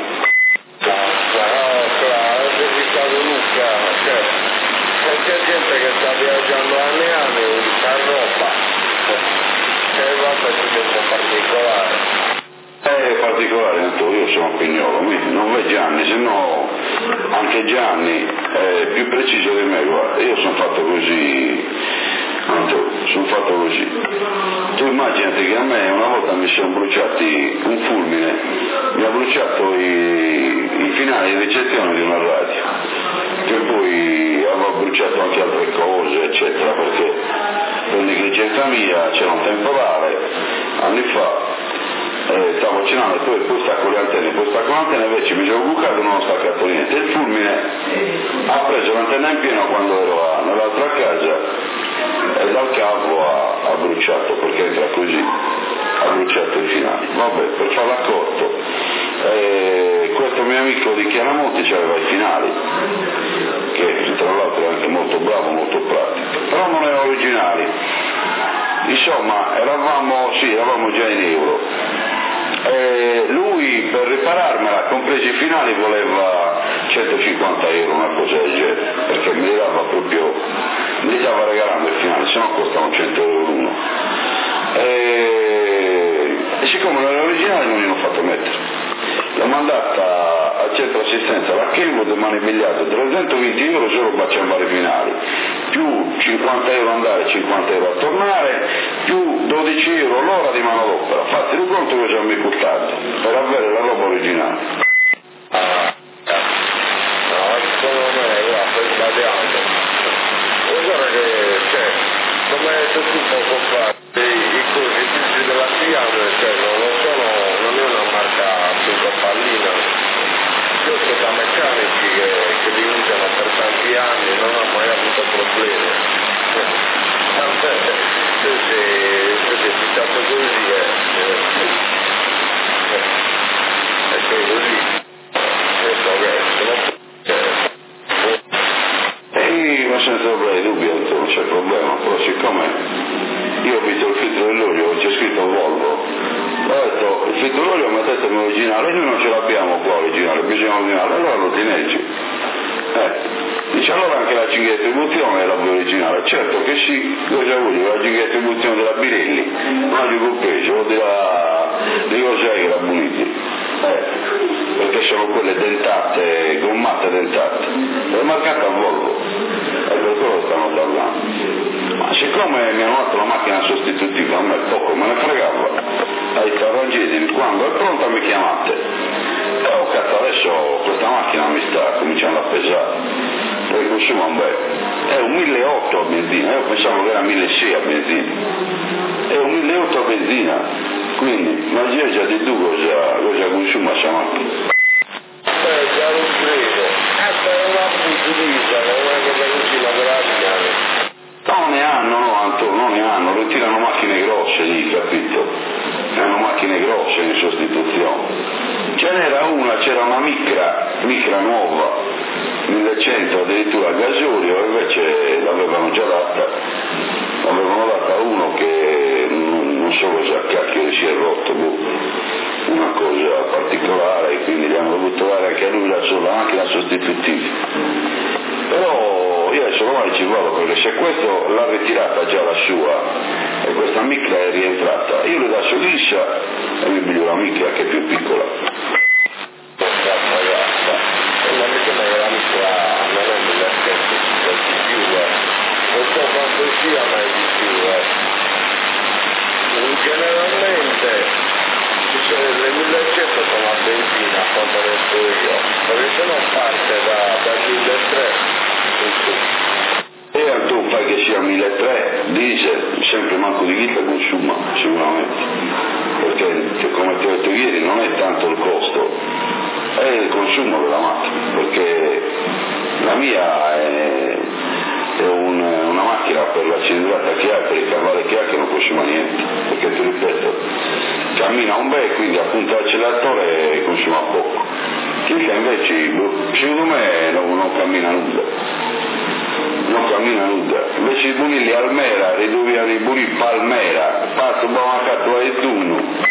B: C'è gente che sta viaggiando anni e anni a roba, che è un po' particolare.
A: È particolare, io sono Pignolo, non vedi Gianni, se no anche Gianni è più preciso di me, guarda, io sono fatto così, sono fatto così. Tu immaginati che a me una volta mi sono bruciati un fulmine, mi ha bruciato i, i finali di ricezione di una radio, che poi avevo bruciato anche altre cose, eccetera, perché per negligenza mia c'era un temporale, anni fa, eh, stavo cenando e poi, poi stacco le antenne, poi stacco l'antenna invece mi sono bucato e non ho staccato niente, il fulmine ha preso l'antenna in pieno quando ero a, nell'altra casa e dal cavo ha, ha bruciato, perché entra così, ha bruciato i finali. Vabbè, per farla corto, eh, questo mio amico di Chiaramonte c'aveva i finali, che tra l'altro è anche molto bravo, molto pratico, però non erano originali. Insomma, eravamo, sì, eravamo già in euro. E lui per ripararmela, compresi i finali, voleva centocinquanta euro, una cosa del genere, perché mi dava proprio, mi stava regalando il finale, se no costano cento euro l'uno. E, e siccome non era originale non gliel'ho fatto mettere. L'ho mandata al centro assistenza alla Kenwood, mi hanno impigliato trecentoventi euro solo per ciambare finali, più cinquanta euro andare, cinquanta euro a tornare, più dodici euro l'ora di manodopera. Fatti un conto che ci hanno costato per avere la roba originale.
B: Ah, no, secondo me, guarda, stai sbagliando. Guarda che, cioè, come hai detto tu poco fa, i cosiddetti della Fiat, cioè, non sono, non è una marca super pallina, io so da meccanici che, che li
A: senza ombra di dubbio, non c'è problema, però siccome io ho visto il filtro dell'olio, c'è scritto Volvo, ho detto il filtro dell'olio mettetemi originale, noi non ce l'abbiamo qua originale, bisogna originale, allora lo tineggi. Eh. Dice allora anche la cinghia di distribuzione è la originale, certo che sì, cosa vuol dire la cinghia di distribuzione della Birelli, non di Colpesce o della di cos'è la Buniti, eh, perché sono quelle dentate, gommate dentate, è marcata a Volvo, e per quello stanno parlando. Ma siccome mi hanno dato la macchina sostitutiva, a me poco me ne fregava, ai arrangiatemi, quando è pronta mi chiamate. E ho cazzo adesso questa macchina mi sta cominciando a pesare. Poi consuma un bel, è un milleottocento a benzina, io pensavo che era milleseicento a benzina, è un milleottocento a benzina, quindi immagina già di tu cosa, cosa consuma questa macchina.
B: Eh, già lo credo, questa è una puttana, non è che per così lavorare.
A: No, ne hanno, no, Antonio, non ne hanno, ritirano macchine grosse lì, capito? Hanno macchine grosse in sostituzione. Ce n'era una, c'era una micra, micra nuova, millecento addirittura a gasolio, invece l'avevano già data, l'avevano data a uno che non, non so cosa cacchio si è rotto, boh, una cosa particolare, quindi gli hanno dovuto dare anche a lui la, la macchina sostitutiva. Però io adesso domani ci vado, perché se questo l'ha ritirata già la sua e questa micra è rientrata, io le lascio liscia e mi piglio la micra che è più piccola.
B: Sia mai di più, eh. Generalmente le millecento sono a benzina quando resto io, perché se non parte da, da milletrecento.
A: E tu fai che sia milletrecento, diesel, sempre manco di vita consuma sicuramente, perché come ti ho detto ieri non è tanto il costo, è il consumo della macchina, perché la mia è è un, una macchina per la cilindrata che ha, per il cavallo che ha, che non consuma niente, perché ti ripeto, cammina un bel, quindi appunto l'acceleratore e consuma poco. Chicca invece, secondo me non, non cammina nulla, non cammina nulla, invece i bunilli Almera, riduviano i bunilli Palmera, fatto buona cattura di tunno.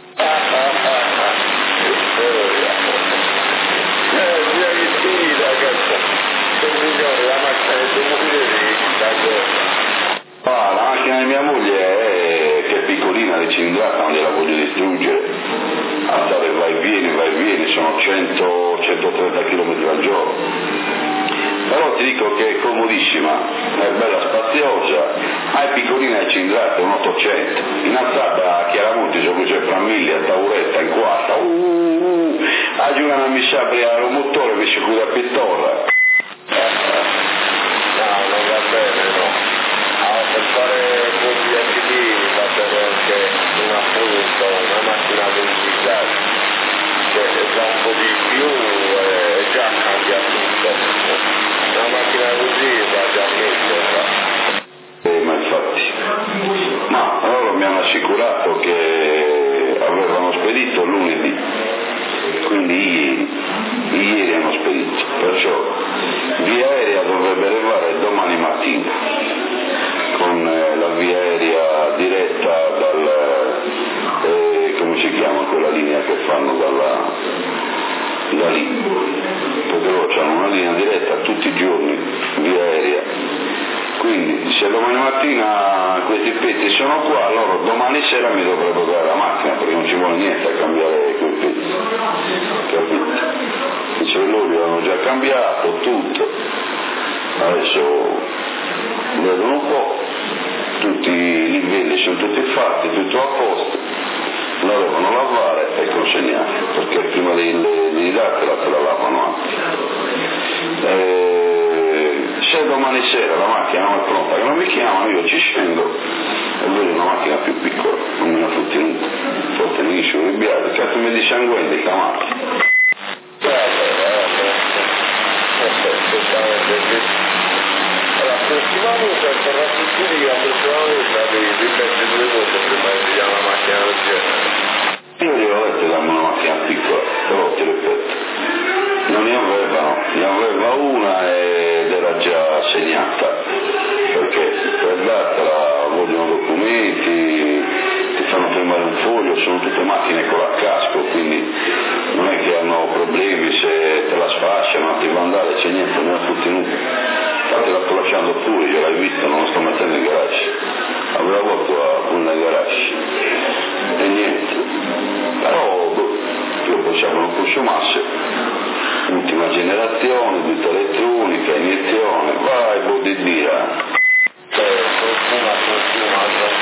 A: Ah, la macchina di mia moglie è che è piccolina, di cilindrata, non gliela voglio distruggere, andare vai e vieni, vai e vieni, sono cento centotrenta chilometri al giorno, però ti dico che è comodissima, è bella spaziosa, ma è piccolina e cilindrata, è un ottocento, in alzata a Chiaramonti sono c'è fra mille, a tavoletta, in quarta, uh, uh, aggiungano a mi si apre il motore, mi si chiude a pittorra.
B: Una macchina velocizzata che va un po' di più e già cambia tutto, una macchina così va già meglio.
A: Eh, ma infatti, ma loro mi hanno assicurato che avevano spedito lunedì, quindi ieri, ieri hanno spedito, perciò via aerea dovrebbe arrivare domani mattina con eh, la via aerea diretta dal eh, come si chiama quella linea che fanno dalla, da lì, perché loro hanno una linea diretta tutti i giorni via aerea, quindi se domani mattina questi pezzi sono qua, loro domani sera mi dovrebbero dare la macchina, perché non ci vuole niente a cambiare quei pezzi, capito? I cellulari hanno già cambiato tutto, adesso vedono un po', tutti i livelli sono tutti fatti, tutto a posto, la devono lavare e consegnare, perché prima di, di dartela te la lavano anche. E se domani sera la macchina non è pronta, che non mi chiamano, io ci scendo e vedo una macchina più piccola, non me la fu tenuta, forse mi dice un ribiato, cazzo mi dissanguente la macchina.
B: La prossima volta per la struttura, la prossima volta devi ripetere due volte prima di dire una macchina del genere.
A: Io glielo ho detto che dammi una macchina piccola, però ti ripeto, non ne avevano, ne aveva una ed era già segnata, Foglio, sono tutte macchine con la casco, quindi non è che hanno problemi se te la sfasciano, ti vandale, c'è niente, non è tutti nudi. Infatti la sto lasciando fuori, io l'hai visto, non la sto mettendo in garage. Avrei avuto a una garage. E niente. Però io pensavo non consumasse. Ultima generazione, tutta elettronica, iniezione, vai, body birra.
B: Consuma, consuma,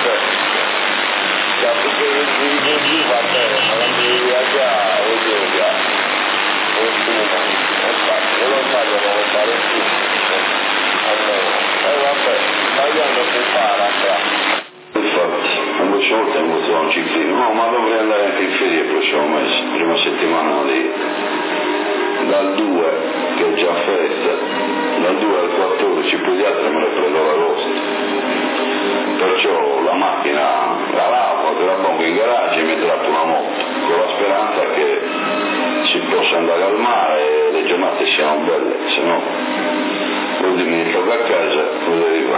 B: dato che il G va bene, ma la media già o yoga, consuma, infatti, non lo voglio non lo fare più, almeno, e vabbè, tagliando si impara,
A: Infatti, un po' volte non potevo un ciclino, no, ma dovrei andare anche in ferie il prossimo mese, prima settimana lì, dal due, che è già festa, dal due al quattordici, poi gli altri me le prendo l'agosto. Perciò la macchina la lavo, te la pongo in garage e mi tratto una moto, con la speranza che si possa andare al mare e le giornate siano belle, se no vuol dire mi trovo a casa, cosa arriva?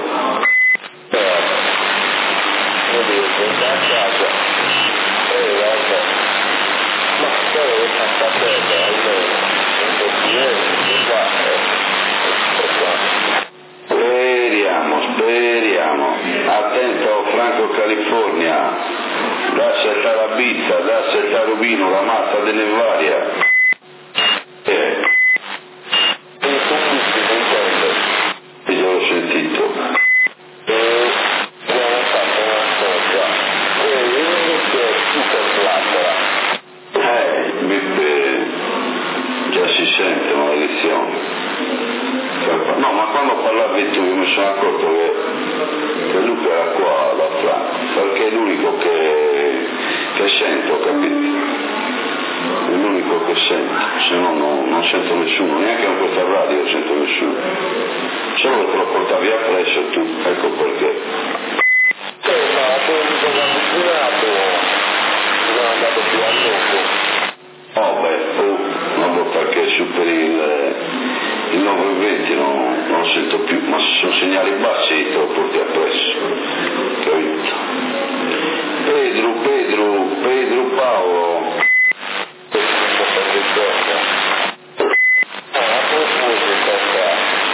B: Vuol dire che a casa, e vabbè, ma poi è fatta bene, almeno, un po' di euro, qua, e qua.
A: Speriamo, speriamo. Attento Franco California, da settare a Bizza, da settare a Rubino, la matta delle varia. Eh.
B: E con tutti contento.
A: Io l'ho sentito.
B: E abbiamo fatto una cosa. E io invece è super platta.
A: Eh, Beppe, già si sente maledizione. No, ma quando parlavi tu io mi sono accorto che, che Luca era qua da Franco, perché è l'unico che, che sento, capito? È l'unico che sento, se no non, non sento nessuno, neanche in questa radio sento nessuno. Solo che te lo portavi appresso tu, ecco perché.
B: Eh, ma poi mi sono avvicinato, sono andato più a lungo.
A: Oh beh, oh, una volta che superi il, il nove venti non, non sento più, ma se sono segnali bassi te lo porti appresso, capito? Pedro, Pedro, Pedro Paolo.
B: Ah, a proposito qua,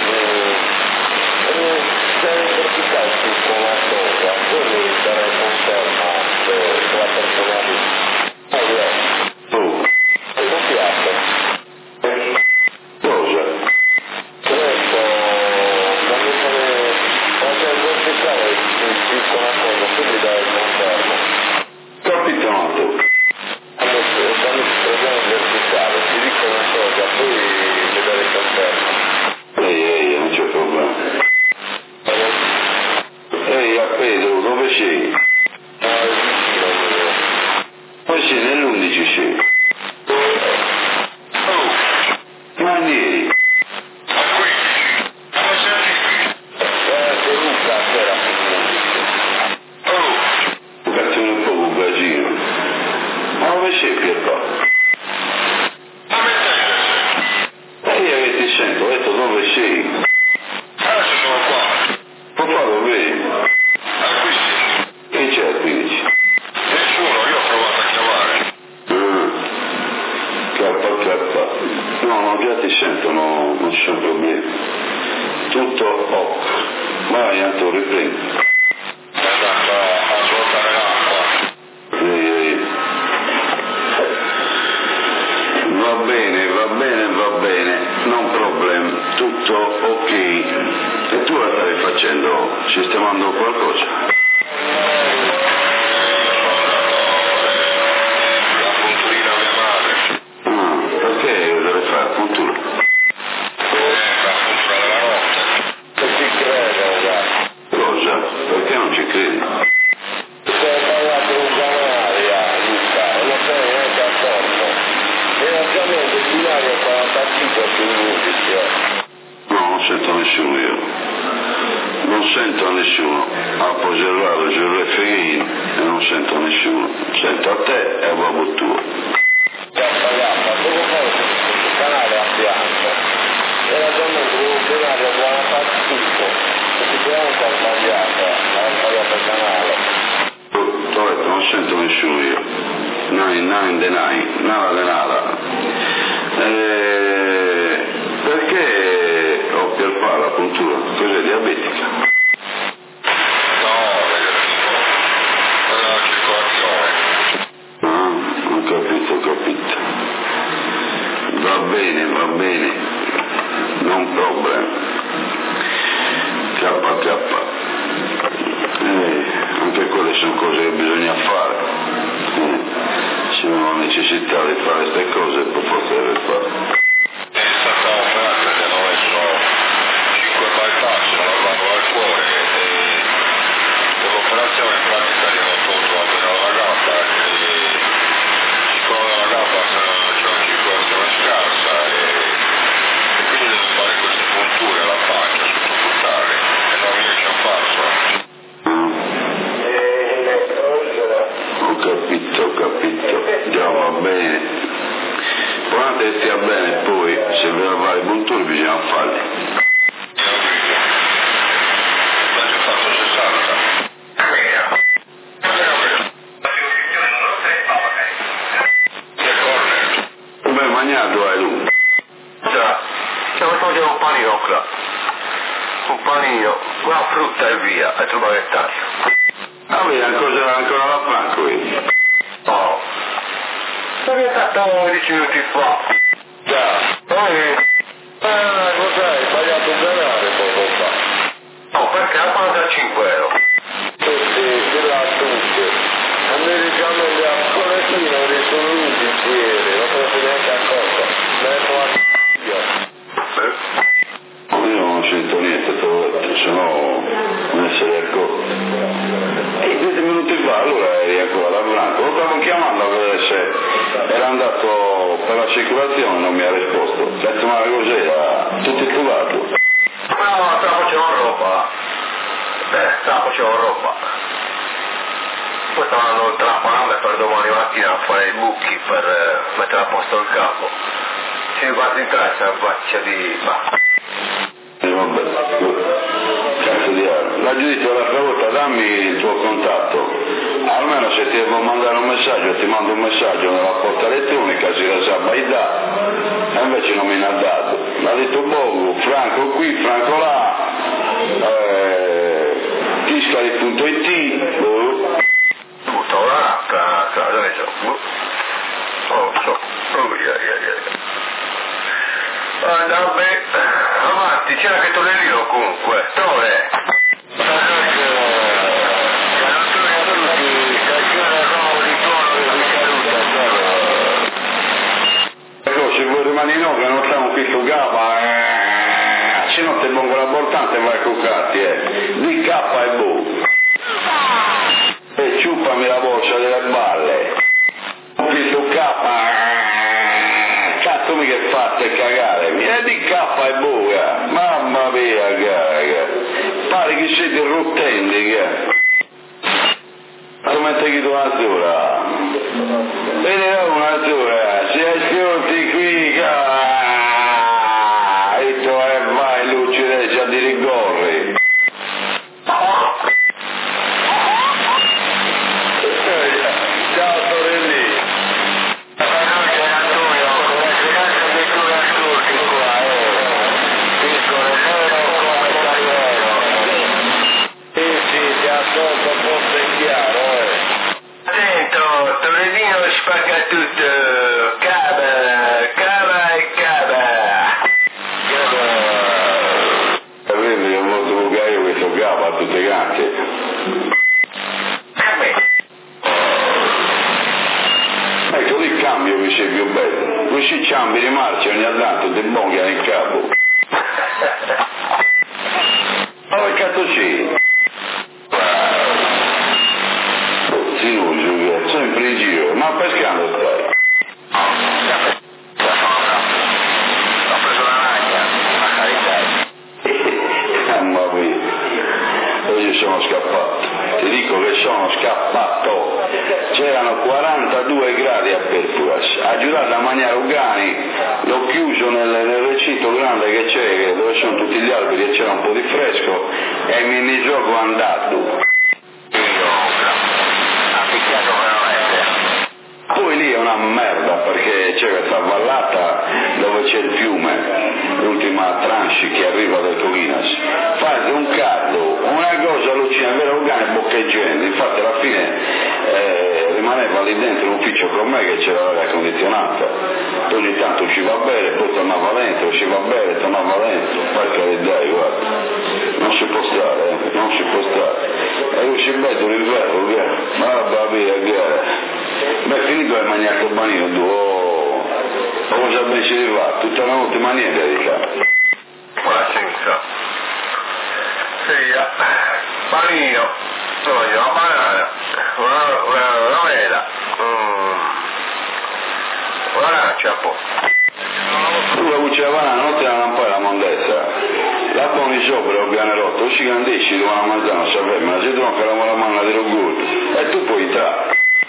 B: devo verificare tutto una cosa, poi mi darei conferma se la persona lì. Oh,
A: Oh,
B: è confiato.
A: cosa?
B: Adesso, quando fare, quando verificare tutto una cosa, poi mi darei conferma.
A: Capitato.
B: Quando, quando ci proviamo a verificare, ti dico una cosa, poi mi darei conferma.
A: Ehi, ehi, non c'è problema. Ehi, a Pedro, dove sei?
B: No, è vicino io.
A: Poi sei nell'undici sei. Ma ieri?
B: Eh, che Luca c'era
A: Cazzo un po' un casino. Ma dove sei Pierpaolo? E io che ti sento, ho detto dove sei?
C: Adesso sono qua.
A: Papà dove? Che c'è a quindici?
C: Nessuno, io ho provato a chiamare.
A: Ah, K K. No, no, già ti sento, no, non ci sono problemi. Tutto ok. Vai Antonio, riprendi.
C: È andato a svuotare l'acqua.
A: Ehi, ehi. Va bene, va bene, va bene, non problem, tutto ok. E tu la stavi facendo? Sistemando qualcosa?
C: La punturina a mia madre.
A: Ah, perché deve fare puntura?
C: La puntura della notte.
B: che ci credo, ragazzi.
A: Cosa? Perché non ci credi?
B: Se hai parlato un canaria, Luca, e lo sei neanche accorto. E ovviamente il binario è quarantacinque più undici, eh.
A: No, non sento nessuno io. Non sento nessuno. Ha preservato il Refeghin e non sento nessuno. Sento a te e a babbo tuo.
B: Già pagata, come fai questo canale a fianco? Era già un binario quarantacinque, che sicuramente ha sbagliato, ha sbagliato il canale.
A: T'ho detto, non sento nessuno io. Nine, nine, de nine, nada de nada. Eh, perché ho per fare la puntura? Cos'è, diabetica?
C: No, è la circolazione.
A: Ah, ho capito, ho capito. Va bene, va bene. Non problema. K K. Eh, anche quelle sono cose che bisogna fare. Eh, se non ho necessità di fare queste cose, per forza deve fare.
C: È stata operata, gli hanno messo cinque bypass, non avevano al cuore e per l'operazione in pratica gli hanno tolto appena la gamba e siccome la gamba c'è una circolazione scarsa e, e quindi deve fare queste punture alla pancia sottocutane e non riesce a farsela.
A: Ho capito, ho capito, già va bene. Guardate che stia bene, poi se ve la fare i punture bisogna farli.
C: Ma ci ho fatto sessanta.
A: Come mangiato hai tu?
B: Già, stiamo facendo un panino qua. Un panino, una frutta e via, e trovare il taglio.
A: Ah, vedi, ancora, ancora la Franco qui.
B: Oh. Sono stato dieci minuti fa.
C: Già.
B: Poi,
C: Ah, cos'hai? Hai sbagliato un canale poco fa.
B: no, perché ha pagato cinque euro.
C: Tutti, di là tutti. Americamente ancora qui non risoluti ieri, non te ne neanche accorto. Me ne sono io.
A: Io non sento niente, te l'ho detto, se no non essere accorto. E dieci minuti fa allora eri ancora da Franco, lo stavo chiamando per vedere se era andato per l'assicurazione, non mi ha risposto. Ho detto ma cos'era? Tutto trovato?
B: No, stavo facendo roba. Eh, stavo facendo roba. Poi stavano telefonando per domani mattina a fare i buchi per eh, mettere a posto il capo. Se mi guardi in traccia la faccia di... bah.
A: E vabbè, cazzo di altro. La giudizio l'altra volta, dammi il tuo contatto, almeno se ti devo mandare un messaggio ti mando un messaggio nella posta elettronica, si la sa baità, e invece non me ne ha dato. Mi ha detto Bogu, Franco qui, Franco là, eh, tiscali punto it, boh.
B: Tutto là, tra, tra, dove sono? Oh, so, oh, yeah, yeah, yeah. Andiamo bene, avanti, c'era che Tolerino comunque, dove?
A: Ecco, se vuoi rimani no, che non stiamo qui su K, eh, se no te pongo l'abortante e vai a cuccarti, eh. Di K e boh. E ciuppami la voce delle balle. Qui su K, eh, cazzo mi che fate cagare, vieni di K e buca, mamma mia, caga. Pare che siete rotendi, che come te chi tu un'azzurra? Vedi un'azzurra, si ascolti qui, caga. E tu e vai, lucidezza di rigorri.
C: Ciao Torelli. Sì, sì, ti ascolto forte e chiaro, eh.
B: Attento, Toledino spacca tutto, cava, cava e cava.
A: Sapete che è molto bucaio questo capo a tutte quante. Ecco lì cambio che sei più bello. Questi cambi di marcia ogni tanto ti bonghiano il capo. Ma che cazzo c'è? Sinuso, sempre in giro, ma pescando stai?
B: Ho preso la ragna, a carità.
A: Mamma mia, io sono scappato, ti dico che sono scappato, c'erano quarantadue gradi a Perpuras, aiutato a mangiare ugani, l'ho chiuso nel, nel recinto grande che c'è, dove sono tutti gli alberi e c'era un po' di fresco e mi, mi gioco andato.
B: Ha picchiato
A: che c'è questa vallata dove c'è il fiume, l'ultima tranche che arriva dal Colinas, fa un caldo, una cosa allucinante, era un cane boccheggiante, infatti alla fine eh, rimaneva lì dentro l'ufficio con me che c'era l'aria condizionata, ogni tanto usciva a bere, poi tornava dentro, usciva a bere, tornava dentro, porca dai, guarda, non si può stare, eh, non si può stare, e usci bello l'inverno, che? Ma va via, che? Beh, finito il maniaco banino, tu, oh, cosa ben si va, tutta la notte maniaca di là.
B: Ma senza. Sì, panino, voglio una banana, una, una, una mela, mm, un'arancia poi.
A: Tu la cuccia la banana, non te la lampai la mondezza, la poni sopra il pianerotto, usci grandisci, devono una manzana, sapere, ma si tronca la mano manna dello gusto, e tu puoi entrare.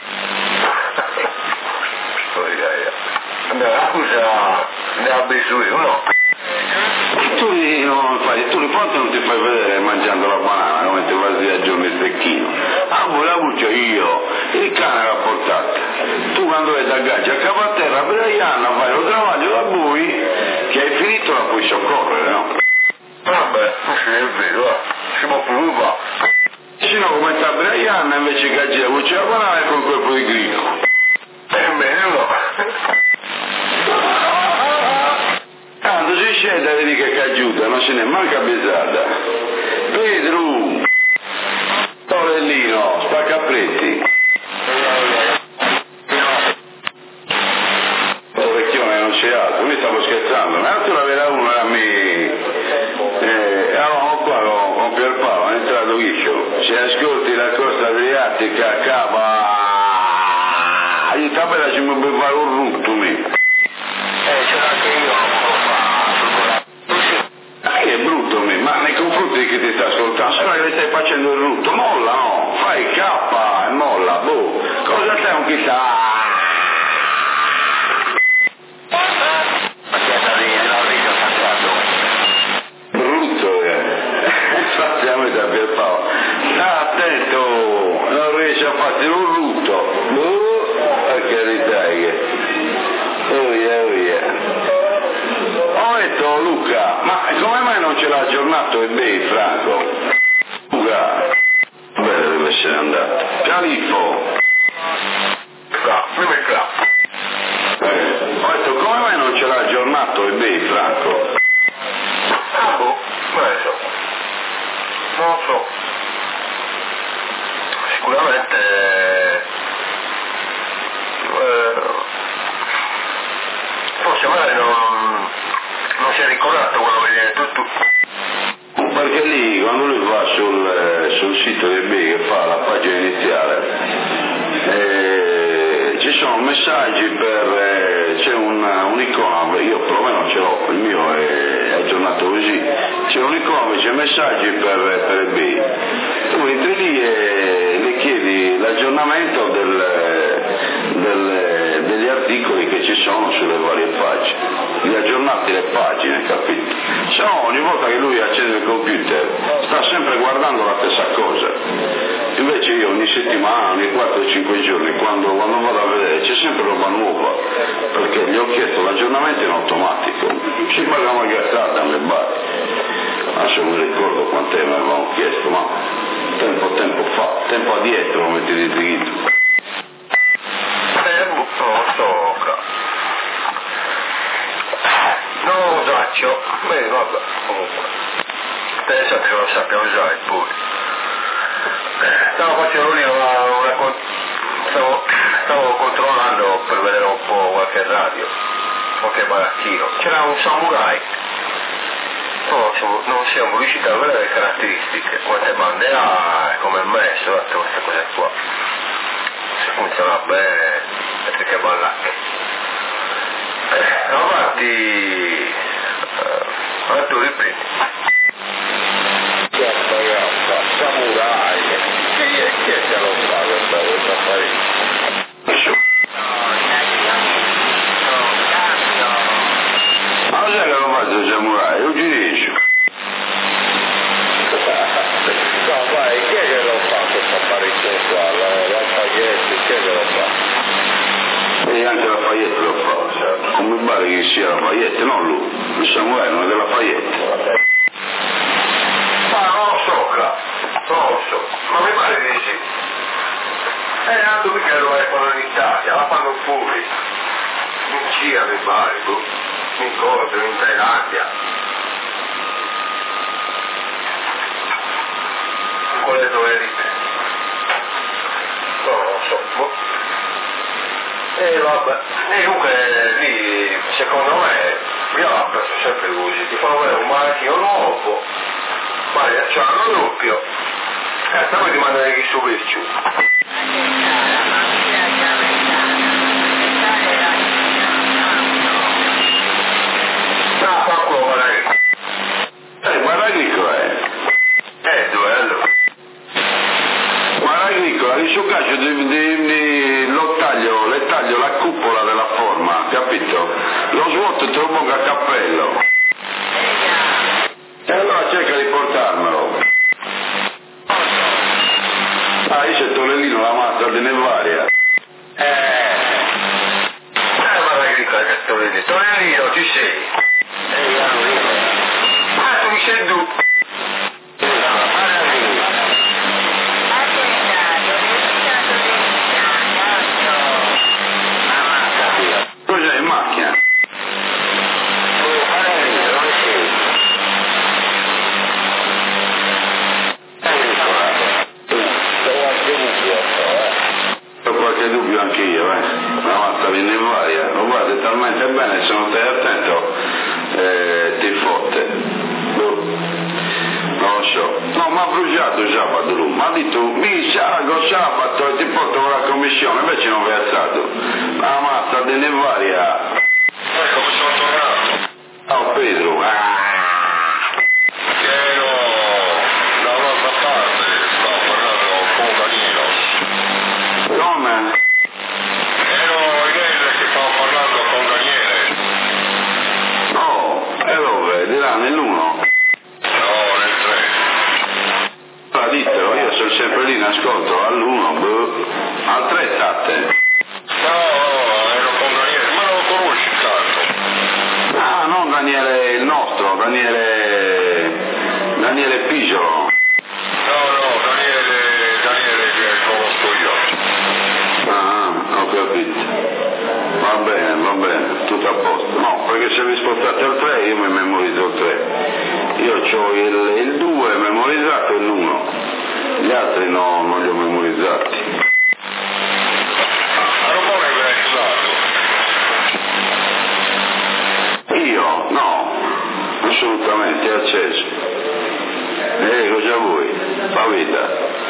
B: La scusa, ne ha bisogno, no?
A: Tu li, non fai, tu li quanto non ti fai vedere mangiando la banana come ti vai a giorno il stecchino? Ah, voi la cuccia io, il cane l'ha portata. Tu quando vai da gaggia a capo a terra, per Ianna fai lo travaglio da voi, che hai finito la puoi soccorrere, no?
B: Vabbè, sì, è vero, eh. Si può provare.
A: Se no come sta per Ianna invece che aggira la cuccia la banana e con il colpo di grigio.
B: Ebbene no.
A: Tanto si scende a vedere che aiuta, non se ne manca pesata. Pedro, Torellino, spaccapretti. Oh vecchione non c'è altro, mi stavo scherzando, ma tu l'aveva uno a me. Eh, eravamo qua con, con Pierpaolo, è entrato Ghiscio. Se ascolti la costa adriatica, cava. Aiutami, ci mi puoi fare un rutto, mi.
B: Eh, ce l'ho anche io.
A: È brutto, ma nei confronti di chi ti sta ascoltando, sembra che le stai facendo il rutto, molla, no, fai il K e molla, boh, cosa sei un chissà? Brutto, eh, infatti a me da Pierpaolo, sta attento, non riesci a farti un rutto, boh, per carità che, oh yeah, oh yeah. Ho detto Luca, ma come mai non ce l'ha aggiornato e bei Franco? Luca, bene deve essere andato. Califfo.
B: Qua, prima qua.
A: Eh, ho detto come mai non ce l'ha aggiornato e bei Franco?
B: Ah boh, non lo so. Non lo so. Sicuramente eh, forse magari non non si è ricordato quello che viene tutto.
A: Perché lì quando lui va sul, sul sito del B che fa la pagina iniziale eh, ci sono messaggi per eh, c'è una, un'icona, io perlomeno ce l'ho, il mio è aggiornato così, c'è un'icona, c'è messaggi per, per il B, tu entri lì e le chiedi l'aggiornamento del, del, degli articoli che ci sono sulle varie pagine, di aggiornarti le pagine, capito? Se no ogni volta che lui accende il computer sta sempre guardando la stessa cosa, invece io ogni settimana, ogni quattro o cinque giorni quando, quando vado a vedere c'è sempre roba nuova, perché gli ho chiesto l'aggiornamento in automatico, ci paga una gazzata nelle bar, adesso non mi ricordo quant'è mi avevamo chiesto, ma tempo tempo fa, tempo addietro come ti dico.
B: Eh, non lo so, non lo faccio, beh vabbè, comunque, pensate che lo sappia usare pure. Stavo facendo una, una, stavo, stavo controllando per vedere un po' qualche radio, qualche barattino, c'era un samurai, no, siamo, non siamo riusciti a vedere le caratteristiche, quante bande ha e come è messo, tutte queste cose qua, se funziona bene, vedete che ballacche. Eh, avanti, eh, avanti riprendi.
C: Gappa, gappa, samurai, chi è che ce lo fa questa cosa affare?
A: Ma lo sai che lo faccio il samurai? Io ci riesco.
C: No, vai, chi è che lo fa questo apparecchio qua? La, la Fayette, chi è che lo fa?
A: E anche la Fayette lo fa. Lafayette, non lui, il Samuele, non è della Lafayette.
B: Ma non lo so, qua, non lo so, ma mi pare di sì. Eh, Aldo mica lo è quello in Italia, la fanno fuori. In Cina mi pare, in cosa, in Thailandia. Quelle dove eri? No, non lo so. Boh. E vabbè. E comunque lì, secondo me, io la penso sempre così, ti fanno vedere un malatino nuovo, ma cioè hanno doppio, e poi ti mandano chi su per giù. No, qualcuno guarda che.
A: Eh, guarda agricola, eh.
B: Eh, dove allora?
A: Guarda agricola, di suo caso di, di, di, lo taglio, le taglio la cupola della forma, capito? Lo svuoto te lo pongo a cappello. E allora cerca di portarmelo. Ah, io c'è Tonellino la mazza di Nevaria.
B: Eh, eh, guarda agricola che sto vedendo. Tonellino, ci sei? Eh, io non vedo. Ah, tu mi sei tu.
A: Cos'è in macchina? Ho qualche dubbio anche io, eh. La mazza di Nevaria, lo guardi talmente bene, se non stai attento, eh, ti fotte. Boh. Non lo so. No, ma ha bruciato sabato lui, ma ha detto, mi salgo sabato e ti porto con la commissione, invece non vi è alzato. La mazza di Nevaria.
C: Ecco, mi sono tornato.
A: Oh Pedro, ah.
C: Che ero dall'altra parte, stavo parlando con Danilo.
A: Come?
C: Ero in L che stavo parlando con Daniele.
A: No, e dove? Di là nell'uno?
C: No, nel tre.
A: Allora ditelo, io sono sempre lì in ascolto, all'uno, boh. Al tre state.
C: No, no, ero con Daniele, ma non lo conosci tanto.
A: Ah, non Daniele il nostro, Daniele... Daniele Pigiolo.
C: No, no, Daniele, Daniele che conosco io.
A: Ah, ho capito. Va bene, va bene, tutto a posto. No, perché se vi spostate al tre io mi memorizzo il tre. Io ho il, il due memorizzato e l'uno. Gli altri no, non li ho memorizzati.
C: Ma non vuole che hai usato?
A: Io? No, assolutamente, è acceso. E cosa vuoi? La vita.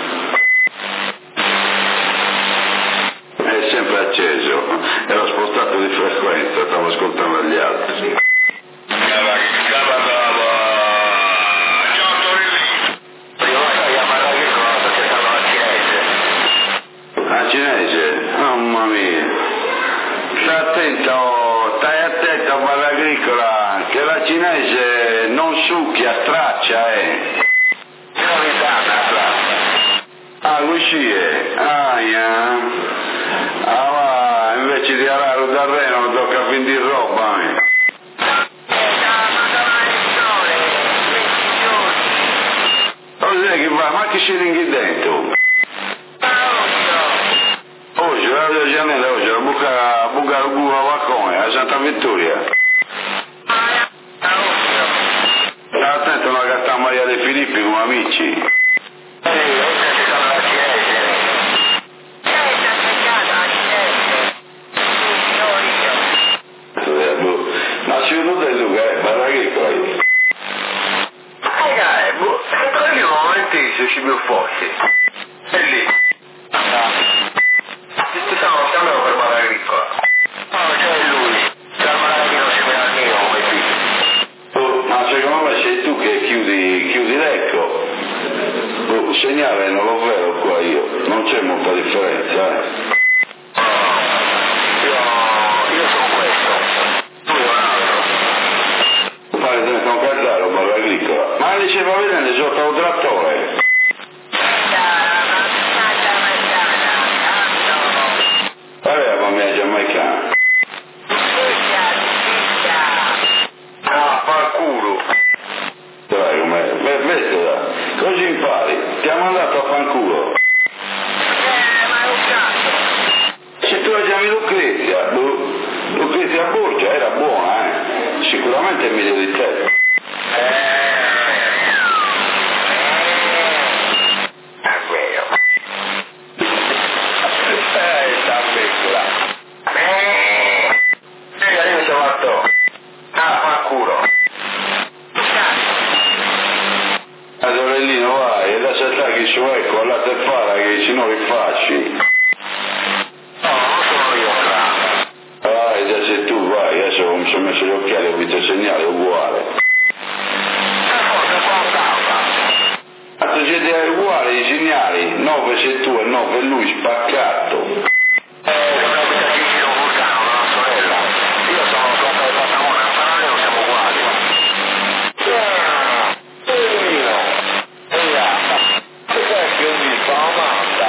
A: È sempre acceso. Ero spostato di frequenza, stavo ascoltando gli altri.
C: Cala, cala, cala. Andiamo a Torino.
B: Prima di chiamare che cosa che stanno a cinese.
A: A cinese? Mamma mia. Stai attento, stai attento a Barra Agricola, che la cinese non succhia, straccia, eh.
B: Che novità, Nata?
A: Ah, così è. Ah, yeah. Ah, va, invece di arare da reno tocca vendere roba, eh. Cos'è che va? Ma che si ringhi dentro? Oggi, la Rio de Janeiro, oggi, la buca, buca il buco a Vacone, a Santa Vittoria. Stai attento a non gattare Maria De Filippi come amici. Ma si venuto il Luca, eh, Barra Agricola.
B: Eh, boh, sempre lì un momento se ci più forti. È lì. Ti stanno chiamando per Barra Agricola. No, c'è lui. C'è il malatino simile al mio, come dici.
A: Oh, ma secondo me sei tu che chiudi, chiudi l'ecco. Oh, il segnale non lo vedo qua io, non c'è molta differenza, eh.
B: Io, io sono questo. Tu è un altro.
A: Pare che non cantare Barra Agricola. Ma lì ci va vedere sotto un trattore. Qual è la bambina giamaicana? adesso ecco, all'altra fare che se no li facci.
B: No, non sono io, bravo.
A: Vai, già sei tu, vai, adesso mi sono messo gli occhiali, ho visto il segnale, è uguale.
B: E forse qualcosa.
A: Ma tu siete uguali i segnali, nove sei tu e nove lui, spaccato.
B: Eh, dove abita Gigino Vulcano, la sorella. Io sono sopra il Pattamone, a parallelo siamo uguali. Ah, io. E là. Cos'è che mi fa amanda?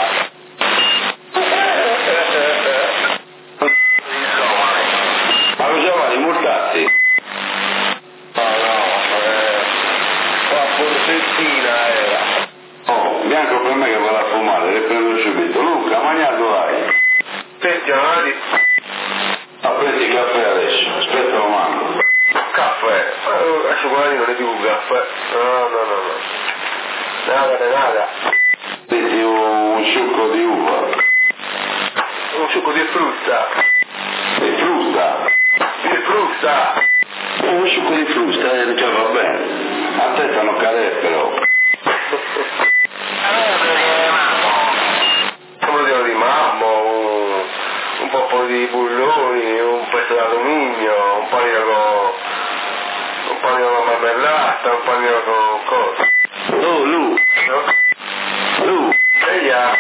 A: Ma cosa vale, multati?
B: No, no, eh, qua forsettina era.
A: Oh, bianco per me che vado a fumare, le prendo subito. Luca, mangiato vai.
B: Senti, avanti.
A: Ah, prendi il caffè adesso, aspetta lo mando.
B: Caffè. Eh, adesso guardi non è più un caffè. No, no, no, no. Nada, de nada.
A: Prendi un succo di uva.
B: Un succo di frutta.
A: Di frutta.
B: Di frutta.
A: Un succo di frutta, eh, già va bene. A te stanno cadere però.
B: Come lo dico di mammo, un, un po' di bulloni, un pezzo d'alluminio, un panino con un panino con marmellata, un panino con cosa?
A: Oh, Lu.
B: No?
A: Lu.
B: E ya.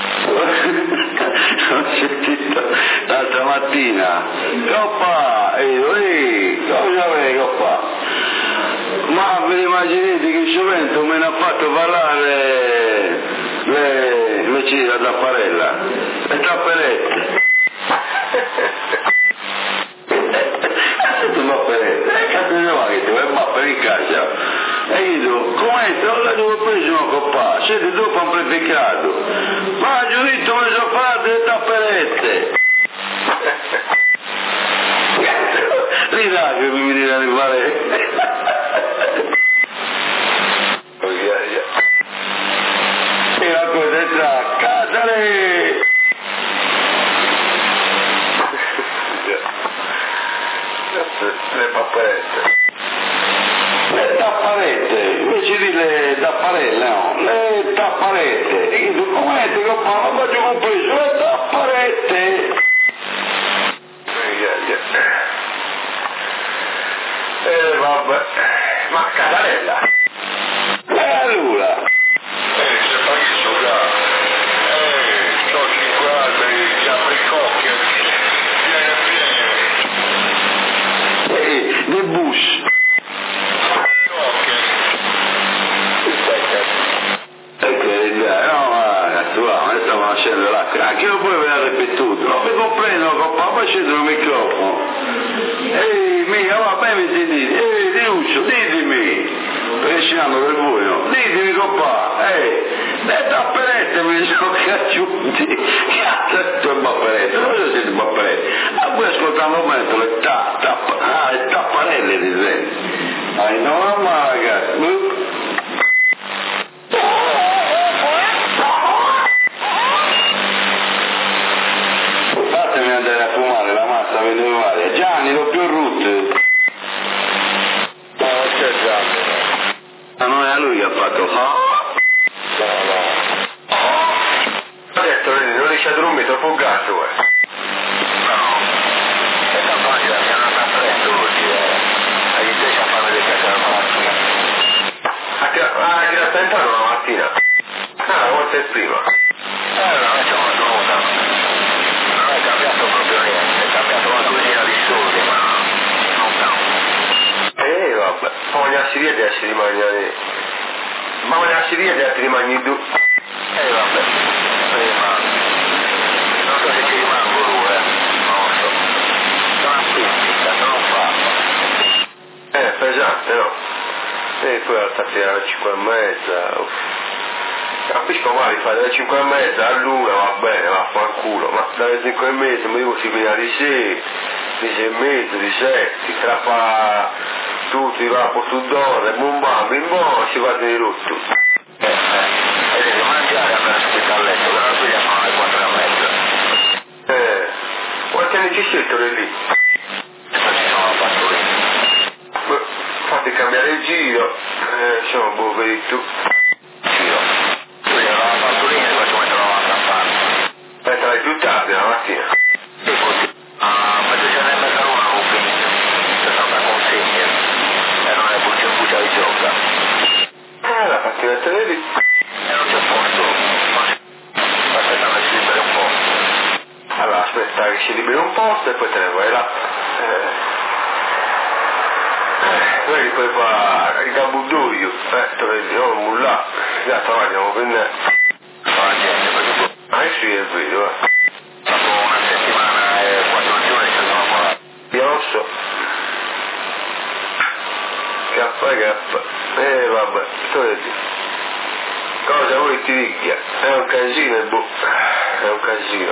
A: Ho sentito l'altra mattina. Coppa, ehi, cosa vedi Coppa? Ma vi immaginate che il Sovento me ne ha fatto parlare le, invece la tapparella, le tapperette. Tu ma perette, eh, cazzo ne va che ti vai a per in casa? E io dico, com'è? Ora dove ho preso una coppa? Siete dopo amplificato. Ma giurito me sono fatte le tapperette. Ridà che mi viene a rifare. E la cosa è tra Casale!
B: Le papperette.
A: Le tapparette, invece di le tapparelle, no, le tapparette. E io dico, com'è che coppa? Ma faccio compreso, le tapparette!
B: Eh vabbè, ma Casarella?
A: E allora?
B: Eh, se fai il suga, eh, sto cinque alberi, gli apricocchi, viene, viene.
A: Eh, del bus. No, ma tu ma stiamo facendo l'acqua, anche io poi ve l'ha ripetuto, non mi comprendo, coppa, ma c'è il microfono. Ehi, mica, va bene mi sentite, ehi, Diuccio, ditemi, perché ci hanno per voi, no? Ditemi, coppa, ehi, le tapperette me le sono cacciuti, cazzo, le tapperette, non siete tapperette, a voi ascoltando un momento, le ta, tappa, ah, le tapparelle di te. Ai, no, ma ragazzi, fatemi andare a fumare la massa venezuela. Gianni, l'ho più root.
B: No, c'è Gianni.
A: Ma non è a lui che ha fatto.
B: No, no. Ha detto, non riesce a dormire, troppo gatto, eh. No. E campagna mi hanno andato presto oggi, eh. Agli invece a fare le case alla mattina. Ah, che l'ha tentato la mattina? Ah, la volta è prima. Eh, no, insomma, nulla. Non è cambiato proprio niente, è cambiato una cosina di soldi, ma non tanto. Eh, vabbè, ma mangiarsi via deve essere rimanere. Ma mangiarsi via deve essere rimani tu. Eh, vabbè, eh, ma non so se ci rimango due, eh. Non lo so. Sono affittica, sono fatta. Eh, pesante, no? E poi alla stasera alle cinque e mezza, uff. Capisco male, fare dalle cinque e mezza all'una va bene, va a far culo, ma dalle cinque e mezza mi devo si prima di sei, di sei e mezzo, di sette, trappa tutti, va a posto d'ora, bum bam, bim bom, si va di rotto. Eh, eh, e devi mangiare e andare subito a letto, che non sveglia fino alle quattro e mezza. Eh, quanti anni ci siete lì? Ci sono fatto lì. Fate cambiare il giro, eh, insomma, boh, vedi tu. Giro. stamattina. Sì, così. A mezz'ora e mezza l'ora ho finito. C'è stata una consegna. E non è pure buccia di gioca. Eh, la patinetta vedi? E non c'è posto. Ma aspetta che si liberi un po'. Allora, aspetta che si liberi un posto e poi te ne vai là. Eh. Eh, vedi poi qua, il gabudduio. Eh, te vedi, oh, mulla. Già, andiamo a prendere. Ma gente, perché... Ah, sì, è vero, eh. Dopo una settimana e quattro giorni ci sono qua. Io lo so. Cappa, cappa. Eh, vabbè, tu vedi. Cosa vuoi ti dica? È un casino, è boh. È un casino.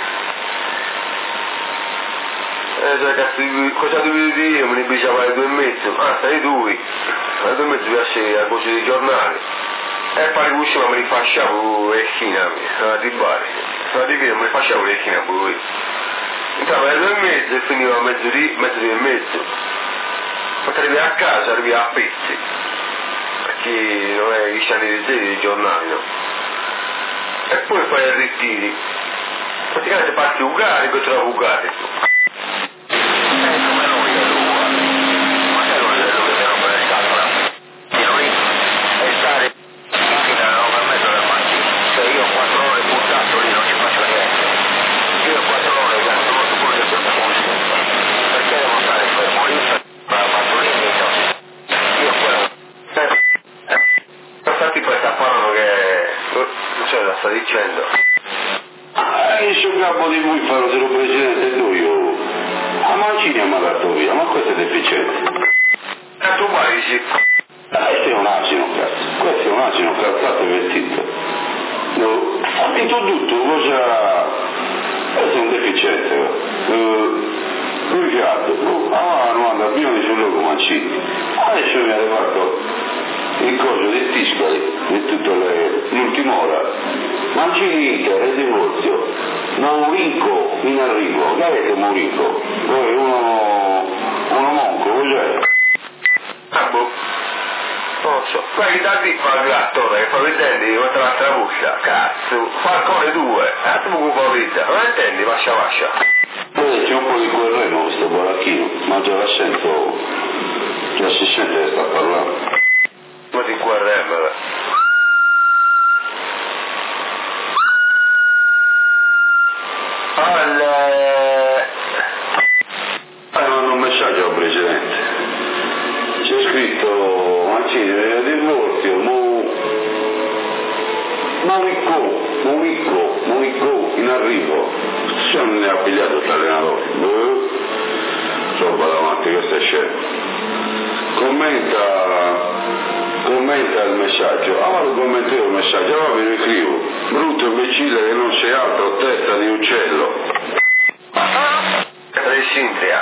B: Eh, cioè, cazzo, cosa devi dire? Me ne bisogna fare due e mezzo. Ah, stai due. Alle due e mezzo piace la cosa dei giornali. E poi usciva me li facciamo le china, la di bari. La di via me li facciamo le china pure. Entrava alle due e mezzo e finiva a mezzodì, mezzodì e mezzo. Poi arrivi a casa, arrivi a pezzi. Perché non è gli stanno di dei giornali, no? E poi fai i ritiri. Praticamente parti uguali per trovare uguali. Eh, come noi è uguale. Ma sai cosa è quello che mi hanno prestato? Io lì e stare fino alle nove e mezza del mattino. Cioè io quattro ore buttato lì non ci faccio niente. Io quattro ore gasto molto pure che sono così. Perché devo stare fermo lì? Ma Mazzolini no. Io quello... Eh, eh. Infatti poi sta parlando che... Non so cosa sta dicendo.
A: Ah, in suo capo di voi farò se lo presidente tu io. A Mancini ha mandato via, ma questo è deficiente.
B: E tu pari sì.
A: Questo è un asino, cazzo. Questo è un asino calzato e vestito. No, ha vinto tutto, cosa... Questo è un deficiente. Uh, Riccardo, ah, non anda più di sul logo Mancini. Adesso mi ha arrivato il coso dei Tiscali di tutta l'ultima ora. Mancini Inter e divorzio. Maurico in arrivo. Che avete Maurico? Voi uno... uno monco, cos'è?
B: Ah boh. Non lo so. Quelli da lì fa il l'attore che fa vedere di mettere la trabuccia. Cazzo. Falcone due. Ah, tu mi fa vita. Non intendi? Vascia vascia.
A: Poi c'è un po' di quel remo questo baracchino, ma già la sento, già si sente che sta parlando.
B: Un po' di quel remo, beh. Alle...
A: Ah, mando un messaggio al Presidente. C'è scritto Mancini del divorzio, mu... Maurico, Maurico, Maurico in arrivo. Se non ne ha pigliato l'allenatore. Boh. Roba davanti, questo è scemo. Commenta, commenta il messaggio. Ah, lo commento io il messaggio, allora vi lo scrivo. Brutto imbecille che non sei altro, testa di uccello.
B: Tre Sindria.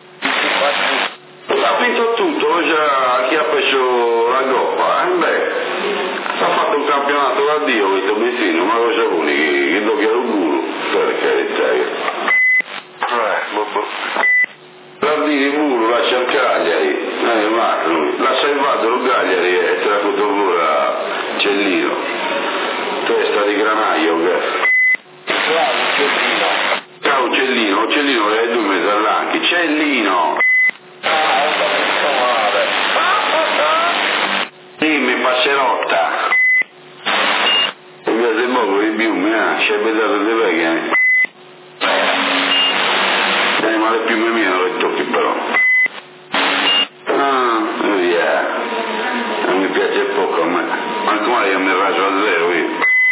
A: Ha vinto tutto, già chi ha preso la coppa, eh? Beh, ha fatto un campionato da Dio questo Bissino, ma cosa vuoi, che, che doppia l'auguro, per carità.
B: Eh, boh boh.
A: Lardini pure, lascia il Cagliari, eh, ma l'ha salvato il Cagliari e te l'ha fatto pure a Cellino, testa di granaio, che
B: Bravo, Cellino.
A: Ciao Cellino, Cellino le hai due mesi all'anchi, Cellino!
B: Ah, ho capito male.
A: Dimmi, passerotta! E mi ha poco di più, mi ha scebedato di vecchie. Eh, ma le piume mie non le tocchi però. Ah, via. Non mi piace poco a me. Ma come io mi raso a zero io?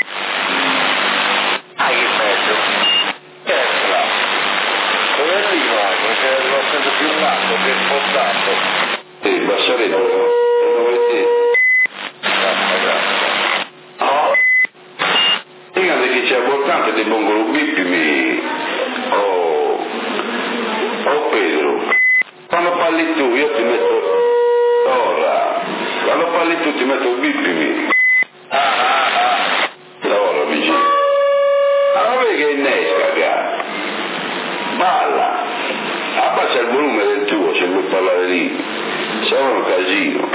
B: Ah, che bello. Che è là? Dove arriva? Perché l'ho sempre più in lato, che è spostato.
A: Sì, Bassaretto, dove sei?
B: Grazie, grazie.
A: Oh. Fíjate che c'è importante di pongo bippimi. Oh. Oh Pedro. Quando parli tu io ti metto. Ora. Quando parli tu ti metto bippimi.
B: Ah, ah, ah.
A: Lavoro vicino. Allora vedi che innesca, cara. Balla. Abbassa il volume del tuo se vuoi parlare lì. Sarà un casino.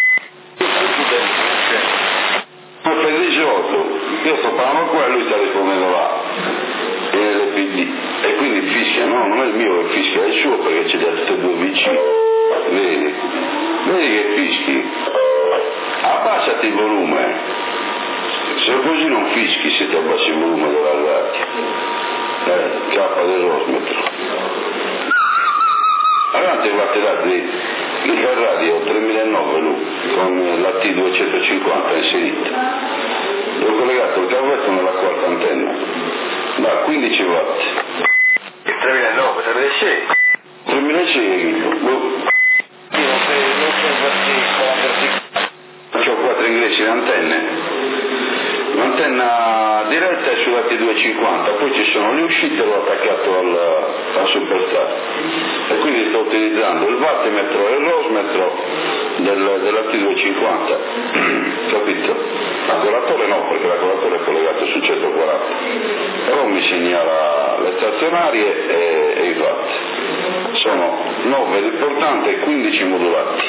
A: Ma per diciotto, io sto parlando qua e lui sta rispondendo là. E nelle P D. no, non è il mio che fischia, è il suo perché ce li ha tutti e due vicini. Vedi? Vedi che fischi? Abbassati il volume. Se così non fischi se ti abbassi il volume della radio. Eh, K del rosmetro. Avanti guarda dati il Ferrario tremilanove lui con la T duecentocinquanta inserita. Ho collegato il cavetto nella quarta antenna da quindici watt.
B: Il tremilanove, tremilasei?
A: tremilasei, boh.
B: Io non sei, non sei verticale.
A: C'ho quattro ingressi in antenne. L'antenna diretta è sulla T duecentocinquanta, poi ci sono le uscite e l'ho attaccato al, al Superstar. E quindi sto utilizzando il wattimetro e il rosmetro del, della T duecentocinquanta. Capito? L'agolatore no, perché l'agolatore è collegato su centoquaranta. Però mi segnala le stazionarie e, e i watt. Sono nove di portante e quindici modulati.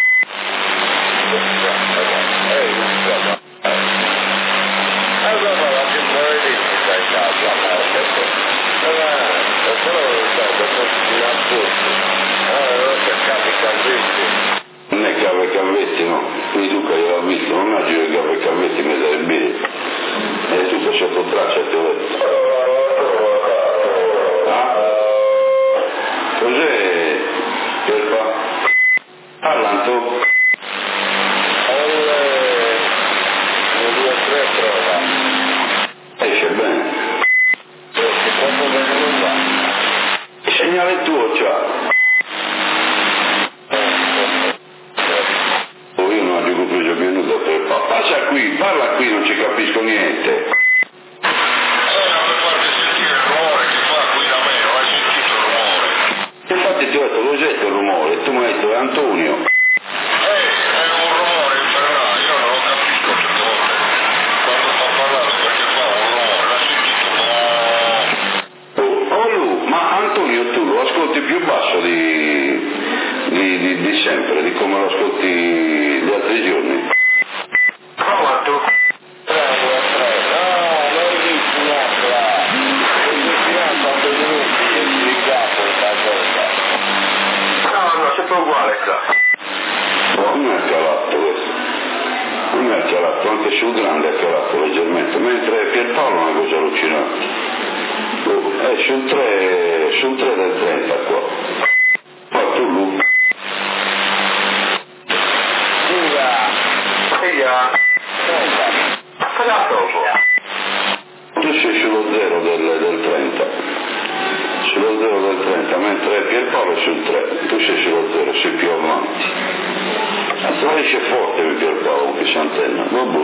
A: Non è cave e cavetti, no? Quindi tu che l'ho visto, non immagino che cave e cavetti mi dai bene. È tutto sotto traccia, ti ho detto. Ah? Cos'è? Perpa? Parlano tu? Esce bene. Il segnale tuo c'ha. Io non dico più già venuto per passa qui, parla qui, non ci capisco niente. Infatti ti ho detto, lo sento il rumore, tu mi hai detto è Antonio. Ascolti più basso di, di, di, di sempre, di come lo ascolti gli altri giorni.
B: Prova tu. Prego, prego. No, non dici un'altra. Non dici un'altra quando minuti che si capo questa cosa. No, no, sempre uguale qua.
A: No, non è calato questo. Non è calato, anche sul grande è calato leggermente, mentre Pierpaolo è una cosa allucinante. È sul tre, sul tre del trenta qua. Poi tu Lu.
B: Scusa. Eia. Cosa dopo?
A: Tu sei sullo zero del, del trenta. Sullo zero del trenta, mentre Pierpaolo è sul tre. Tu sei sullo zero, sei più avanti. Ma esce forte il Pierpaolo con questa antenna. Vabbè.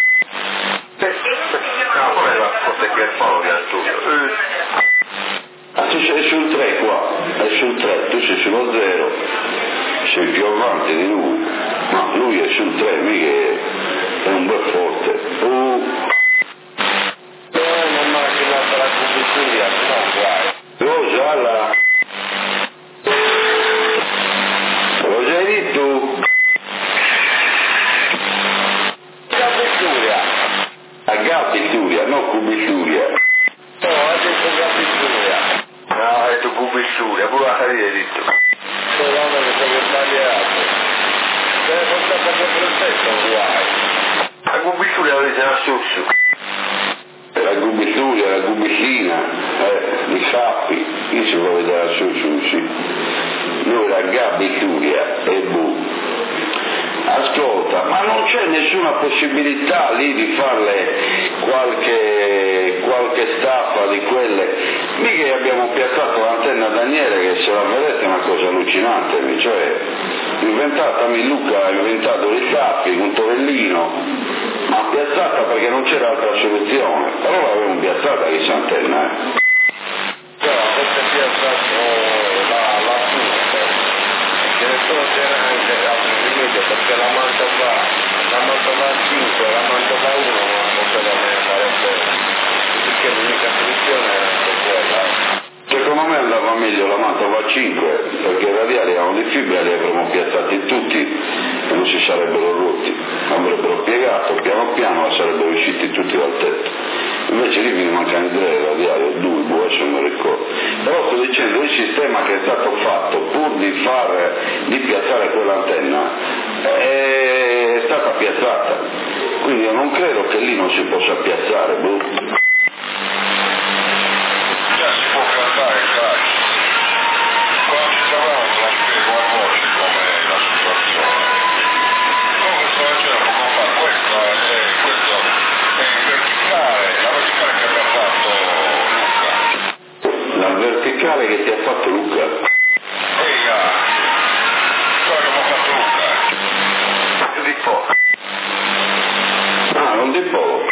B: No, come la forte Pierpaolo di Antonio?
A: Ah, tu sei sul tre qua, è sul tre, tu sei sullo zero, sei più avanti di lui, ma lui è sul tre, mica è, è un bel forte. Uh.
B: Eh, non manchi la cubitura, no, guai.
A: Cosa la? Cosa hai detto? Gabituria. A Gabituria, no Cubituria.
B: No, ha detto Gabituria. No, ha detto Cubituria, pure la carriera hai detto. No, no, che sei sbagliato. Se ne portata proprio il testo, guai. La Cubituria la dice a Sussu.
A: La Gubituria, la Gubicina, eh, i sappi, chi si vuole vedere a Sussu, sì. Noi la Gabituria e Bu. Ascolta, ma non c'è nessuna possibilità lì di farle qualche, qualche staffa di quelle? Mica abbiamo piazzato l'antenna Daniele che se la vedete è una cosa allucinante, cioè inventata Luca ha inventato gli staffi, un tovellino, ma piazzata perché non c'era altra soluzione, però l'avevamo piazzata questa antenna, eh.
B: No, questa è piazzato la, la punta, che nessuno c'era anche altri limiti, perché la Mantova, la Mantova cinque, la Mantova uno non se la ne fare bene, perché l'unica soluzione era anche quella.
A: Secondo me andava meglio la Mantova cinque, perché i radiali erano di fibra, li avremmo piazzati tutti e non si sarebbero rotti, avrebbero piegato piano piano e sarebbero usciti tutti dal tetto. invece lì mi mancano tre radiali o due, può essere, non mi ricordo. Però sto dicendo, il sistema che è stato fatto pur di fare, di piazzare quell'antenna è stata piazzata, quindi io non credo che lì non si possa piazzare, boh.
C: Già si può piazzare, sai, quando ci troviamo la spiego a voi com'è la situazione. Come sto dicendo, come fa questo, eh, questo è il verticale, la verticale che mi ha fatto Luca.
A: La verticale che ti ha fatto Luca?
C: Ehi, ah, quello che mi ha fatto Luca, di poco.
A: Ah, non di poco.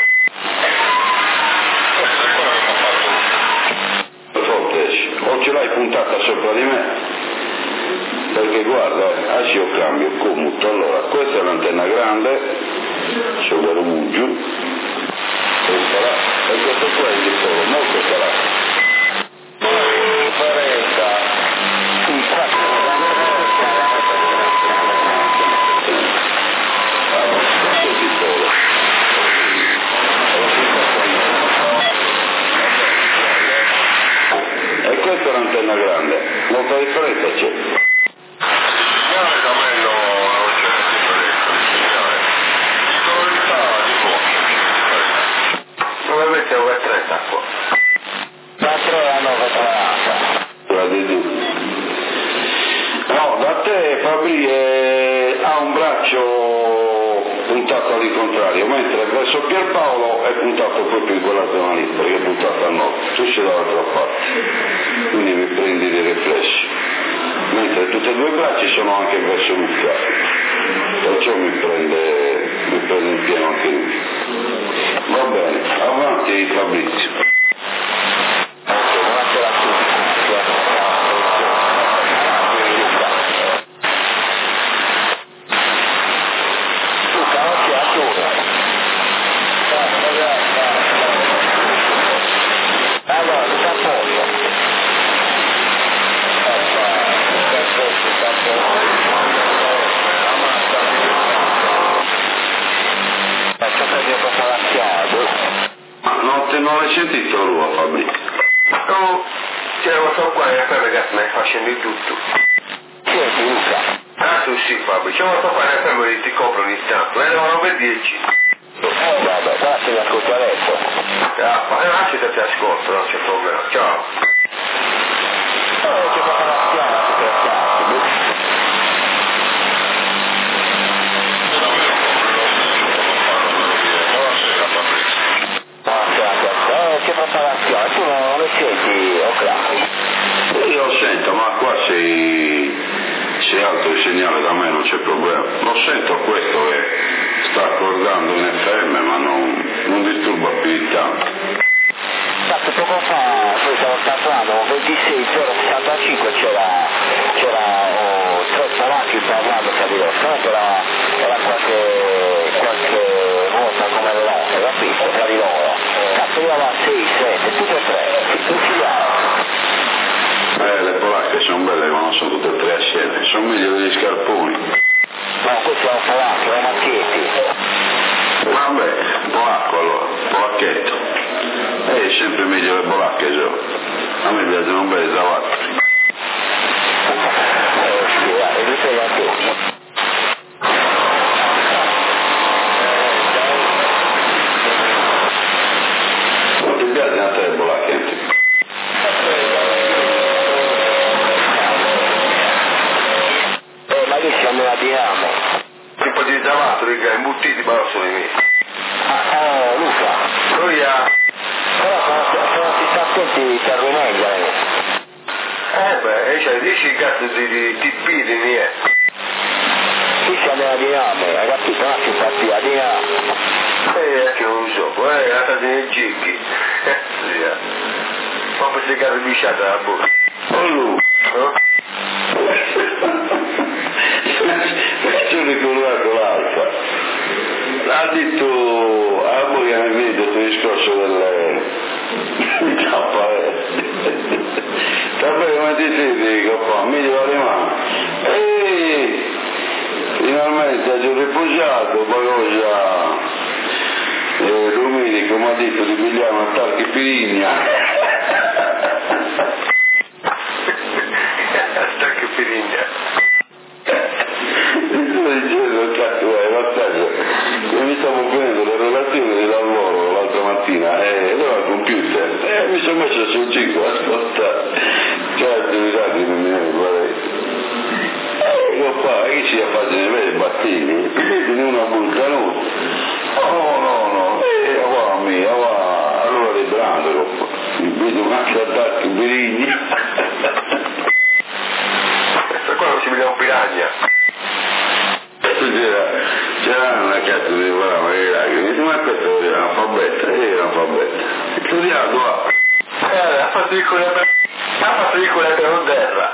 C: Questo è quello che mi ha fatto Luca.
A: Forte, o ce l'hai puntata sopra di me? Perché guarda, eh, io cambio, commutto. Allora, questa è l'antenna grande, sopra il giù, questa là, e questo qua è il di poco, molto salato. E questa è l'antenna grande, molta differenza c'è.
C: Il segnale da me no, non c'è differenza, il segnale. Dico la verità, di poco. Dove mette un trenta qua? quattro a nove quaranta.
A: La di giù. No, da te Fabri eh, ha un braccio puntato all'incontrario, mentre verso Pierpaolo è puntato proprio in quella zona lì, perché è puntato a nord, tu sei dall'altra parte, quindi mi prendi dei riflessi, mentre tutti e due i bracci sono anche verso Lucca, perciò mi prende, mi prende in pieno anche lui. Va bene, avanti Fabrizio. Non l'hai sentito lui a Fabrizio?
C: No, c'era questo qua in F M che stai facendo di tutto.
A: Chi è Luca?
C: Ah tu sì Fabio, c'è questo qua in F M che ti copre un istante, ne devono per dieci.
A: Eh vabbè, guarda se mi ascolto adesso.
C: Ah, ma lasci se ti ascolto, non c'è problema, ciao.
A: Eh, c'è proprio una spiana, si tratta. Che preparazione, tu non lo senti, Ocla? Io lo sento, ma qua sei, sei alto il segnale, da me non c'è problema. Lo sento questo che sta accordando in F M, ma non, non disturba più di tanto. Tanto poco fa, poi stavo parlando, ventisei zero sessantacinque c'era, c'era oh, tre polacchi parlando tra di loro, no? Era, era qualche, qualche volta come loro, capito, tra di loro. Arrivava a sei, sette, tutte e tre, infilato. Eh, le polacche sono belle quando sono tutte e tre assieme, sono meglio degli scarponi. No, questo è un polacco, è un macchietti. Vabbè, polacco allora, polacchetto. Eh, è sempre meglio le polacche, so. A me piacciono bene i zavatri. Eh, sì, dai, mi sei anche. Eh, ma lì siamo la Dinamo.
C: Tipo di zavato, riga, imbuttiti, ma non sono i miei.
A: Ah, oh, Luca.
C: Lui ha...
A: Però se non si sta attenti si arruineggia.
C: Eh beh, cioè, dici il cazzo di, di, di Pirini, eh.
A: Qui siamo la Dinamo, hai capito? Non si sta più la Dinamo.
C: Eh, anche non so, eh, è andata nei gicchi. Eh, sì, eh. Ma per se carabisciata la bocca.
A: Oh, Luca. Ci ho ricordato l'altra. Ha detto a voi che mi vedo questo discorso delle cappelle. Cappelle come ti senti, cappelle? Mi devo rimane. Ehi, finalmente ci ho riposato, poi cosa? Eh, Lumini quindi come ha detto di pigliare una tarchi pirigna.
C: Tarchi pirigna.
A: Sto dicendo, cazzo, eh, vantaggio. Io mi stavo prendendo le relazioni di lavoro l'altra mattina e allora al computer e mi sono messo sul ciclo, ascolta, certo, i dati non mi ne io qua, che ci fa delle vere battaglie, vedi una bulta, no? No, no, no, e qua mia, qua, allora ribrando, vedi un'altra attacco in birigna.
C: Questa qua non si vede un piragna.
A: C'era, c'era una cazzo di guarda, ma che era, mi dice, ma questo è analfabeta, e era analfabeta. Studiato, va.
C: Eh, ha fatto il culetto, ha fatto il culetto con terra.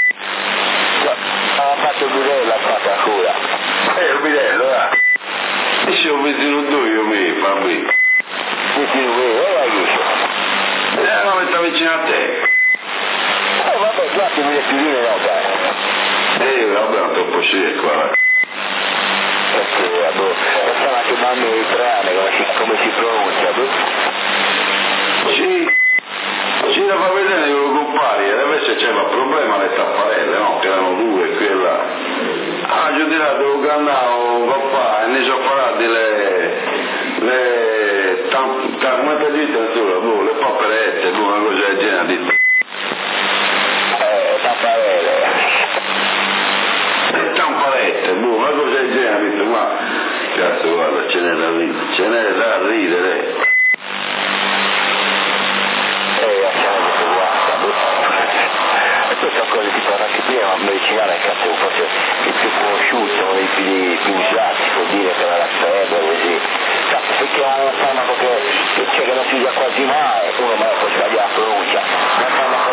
B: Ha fatto il bidello, ha fatto la cura.
C: Eh, il bidello, eh.
A: E se ho vicino tu io mi fa bene.
B: Vicino qui, ora dice.
A: Eh, ma metta vicino a te.
B: Oh vabbè, guarda mi le piline no, dai.
A: Eh, vabbè, non troppo scecco, eh.
B: Perché, boh, facciamo anche mamme di trane, come si, come si pronuncia, boh.
A: Sì, sì, la fa vedere con i compari, e invece c'era il problema le tapparelle, no? Che erano due qui e là. Ah, giù di là dove andavo papà e ne sono farate le le tam, tam, come ti dite ancora, boh, le papperette, boh, una cosa del genere, dite.
B: Eh, tapparelle.
A: Le tamparette, boh, una cosa del genere, dite, ma cazzo guarda, ce n'è da ridere, ce n'è da ridere.
B: Queste sono cose tipo anche prima, ma medicinale cazzo forse il più conosciuto, uno dei più, più usati, si può dire per la febbre così. Cazzo, perché è un farmaco che, cioè, che non si usa quasi mai, uno me la può sbagliare la pronuncia, ma fa una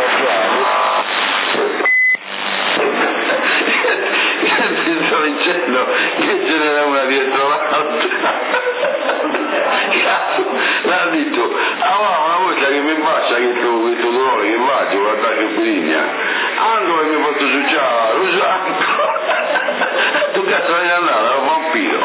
A: Ti sto dicendo che ce n'era una dietro l'altra. Cazzo, l'ha detto, ah ma una volta che mi basta questo, questo dolore che faccio, guarda che pirigna, anche che mi fatto succiare, lo santo. Tu cazzo vai andare, è un vampiro.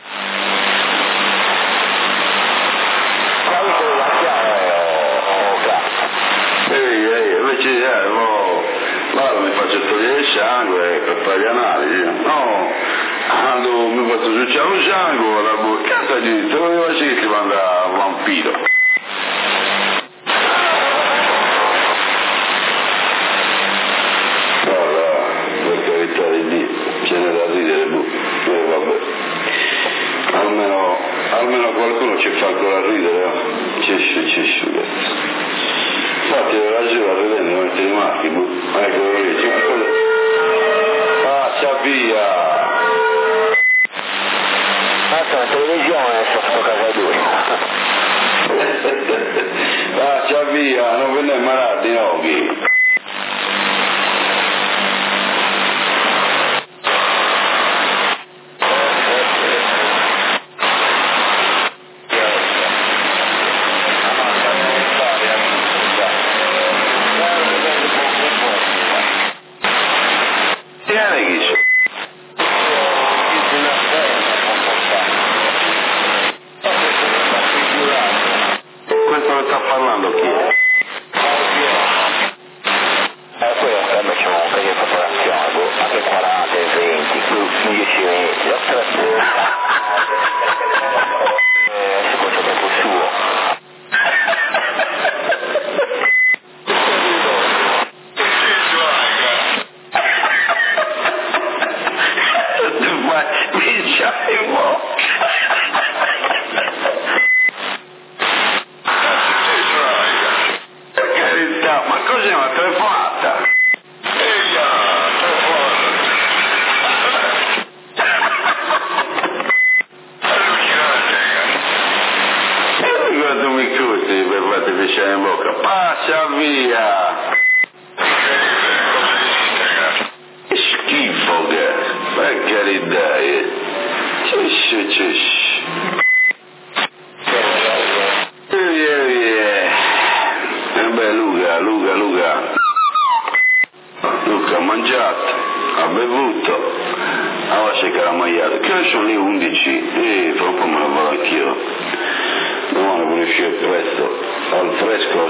A: Ehi, ehi, invece eh, no, guarda mi faccio togliere il sangue per fare le analisi, no, quando mi faccio succiare un sangue, la boccata di te lo faccio che si manda a vampiro. Guarda, per carità di Dio, ce n'è da ridere, boh, eh, vabbè, almeno, almeno qualcuno ci fa ancora ridere, no? Cesce, cesce, cazzo. Infatti la sera vedendo mettere i marchi, eccolo lì, cioè, cosa... Passa via!
B: Passa la televisione sotto casa lui.
A: Passa via, non ve ne malati i noghi! Questo ne sta parlando chi è?
B: Eh, poi a c'è un paio di popolazione, boh, anche quaranta, venti, più dieci, venti, eh, si può sapere col suo.
A: Ma mi c'hai in bocca! Per carità, ma cos'è una telefonata?
C: Eia, telefonata. Allucinante,
A: E quanto mi costi per farti pisciare in bocca? Passa via! Che schifo che è! Per carità, eh! Cisci, cisci! Via, via! E beh, Luca, Luca, Luca! Luca ha mangiato, ha bevuto, ha cercato la magliata, che sono le undici, e fra un po' me lo vado anch'io. Domani uscire presto, al fresco.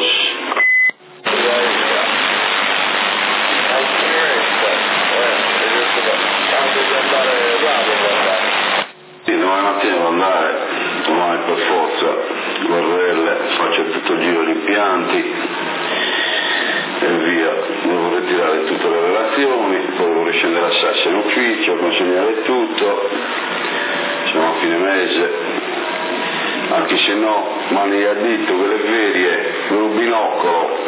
A: Sì, domani mattina devo andare, domani per forza, guerrelle, faccio tutto il giro di impianti e via, devo ritirare tutte le relazioni, poi devo riscendere a Sassi in ufficio, consegnare tutto, siamo a fine mese, anche se no, mani a dito, quelle ferie, con un binocolo.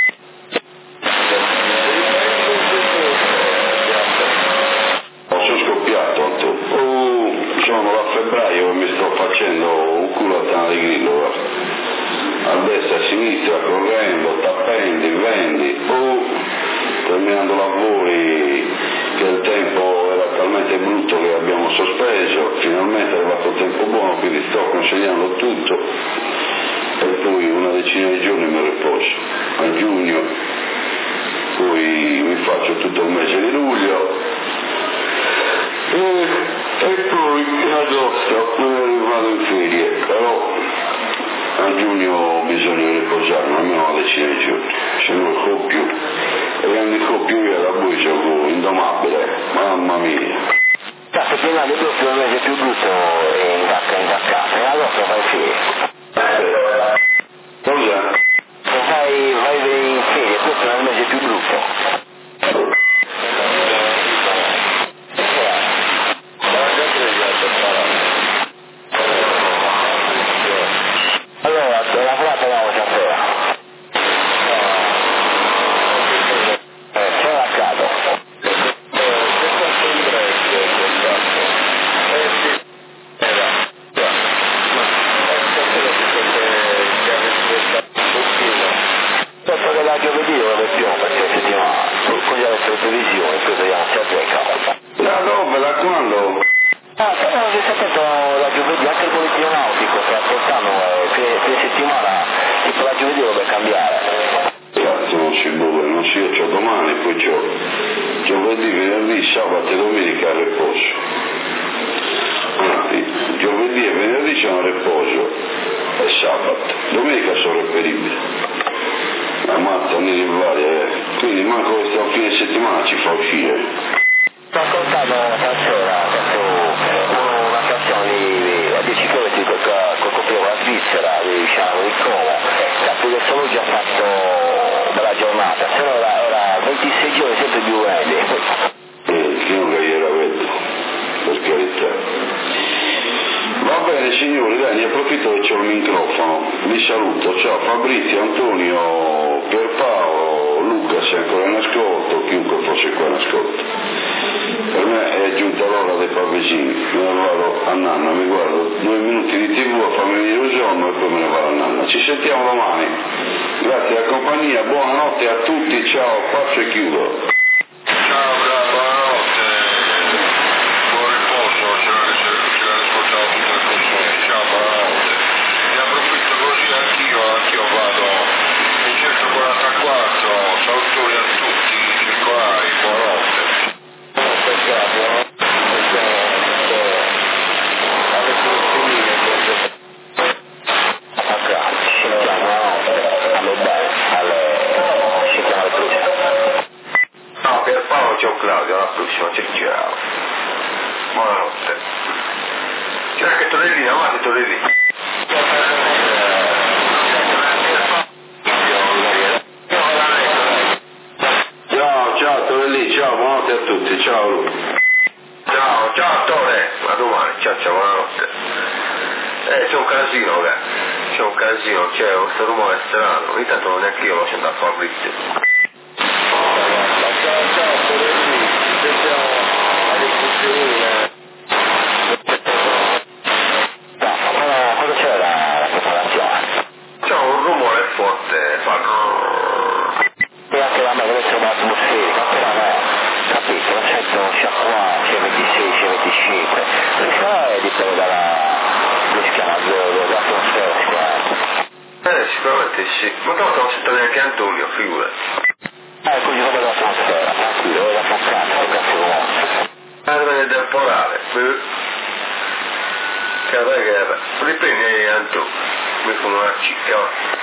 A: Sono scoppiato, oh, sono da febbraio e mi sto facendo un culo a tana di grillo, a destra, a sinistra, correndo, tappendi, vendi, oh, terminando lavori che il tempo era talmente brutto che abbiamo sospeso, finalmente è arrivato il tempo buono, quindi sto consegnando tutto e poi una decina di giorni mi riposo, a giugno, poi mi faccio tutto il mese di luglio e, e poi in agosto vado in ferie, però a giugno bisogna riposarmi almeno una decina di giorni, se non il più, e quando il più io da voi gioco indomabile, mamma mia.
B: Da settimana di questo è il mese più brutto in vacca in vacanza, in agosto fai ferie.
A: Cosa?
B: Se fai, vai in ferie, questo è il mese più brutto. Allora, la frate la voce a sera. Eh, c'è la capo. Penso che la giovedì lo vediamo perché settimana, con le altre televisioni, poi vediamo se azzecca.
A: La roba, da quando?
B: Ah, però ho sapendo la giovedì, anche il bollettino nautico sta ascoltando, eh, fine, fine settimana, tipo la giovedì deve cambiare.
A: Cazzo non si muove, non si, io c'ho domani, poi c'ho giovedì, venerdì, sabato e domenica a riposo. Anzi, giovedì e venerdì c'è un riposo e sabato, domenica sono reperibili. La mazza ne varie, eh. Quindi manco questo fine settimana ci fa uscire.
B: Sto ascoltando stasera una canzone di dieci chilometri col copione la Svizzera, diciamo, di Como, capo che sono già fatto bella giornata, se no era, era ventisei giorni sempre più grandi.
A: Eh, chi non era vedo, per carità. Va bene signori, dai, ne approfitto che c'ho il microfono, vi saluto, ciao Fabrizio, Antonio, Pierpaolo, Luca se ancora in ascolto, chiunque fosse qua in ascolto. Per me è giunta l'ora dei pavesini, me ne vado a nanna, mi guardo due minuti di tv a farmi venire un sonno e poi me ne vado a nanna. Ci sentiamo domani, grazie alla compagnia, buonanotte a tutti, ciao, faccio e chiudo.
C: Ciao, bravo, buonanotte, buon riposo, ce l'ha riscontrato tutte le persone, ciao, buonanotte. Ne approfitto così anch'io, anch'io vado in centoquarantaquattro, salutoni a tutti, circolari, buonanotte.
B: No, Pierpaolo, ciao Claudio, alla prossima, ciao.
C: Buonanotte. C'è anche Torellino, avanti Torellino.
A: Ciao, ciao Torelli, ciao, buonanotte a tutti, ciao Luca.
C: Ciao, ciao Tore, a domani, ciao ciao, buonanotte. Eh, c'è un casino, che c'è un casino, c'è questo rumore strano, ogni tanto non neanche io lo sento a Fabrizio. Ciao, ciao Torelli, ci sentiamo alle cucine.
B: Cosa c'è la preparazione?
C: C'è un rumore forte, fa...
B: E anche la mia deve essere atmosferica, però no, capito, non sento c'è qua, c'è ventisei, c'è venticinque, perché dipende dalla, come si chiama, dall'atmosfera sicuramente.
C: Eh, sicuramente sì, ma tanto non sento neanche Antonio, figura.
B: Eh, così come l'atmosfera, tranquillo, è la foccata, che cazzo vuole.
C: Arriva del temporale, che guerra, riprendi Antonio.
B: mi fanno una cicca.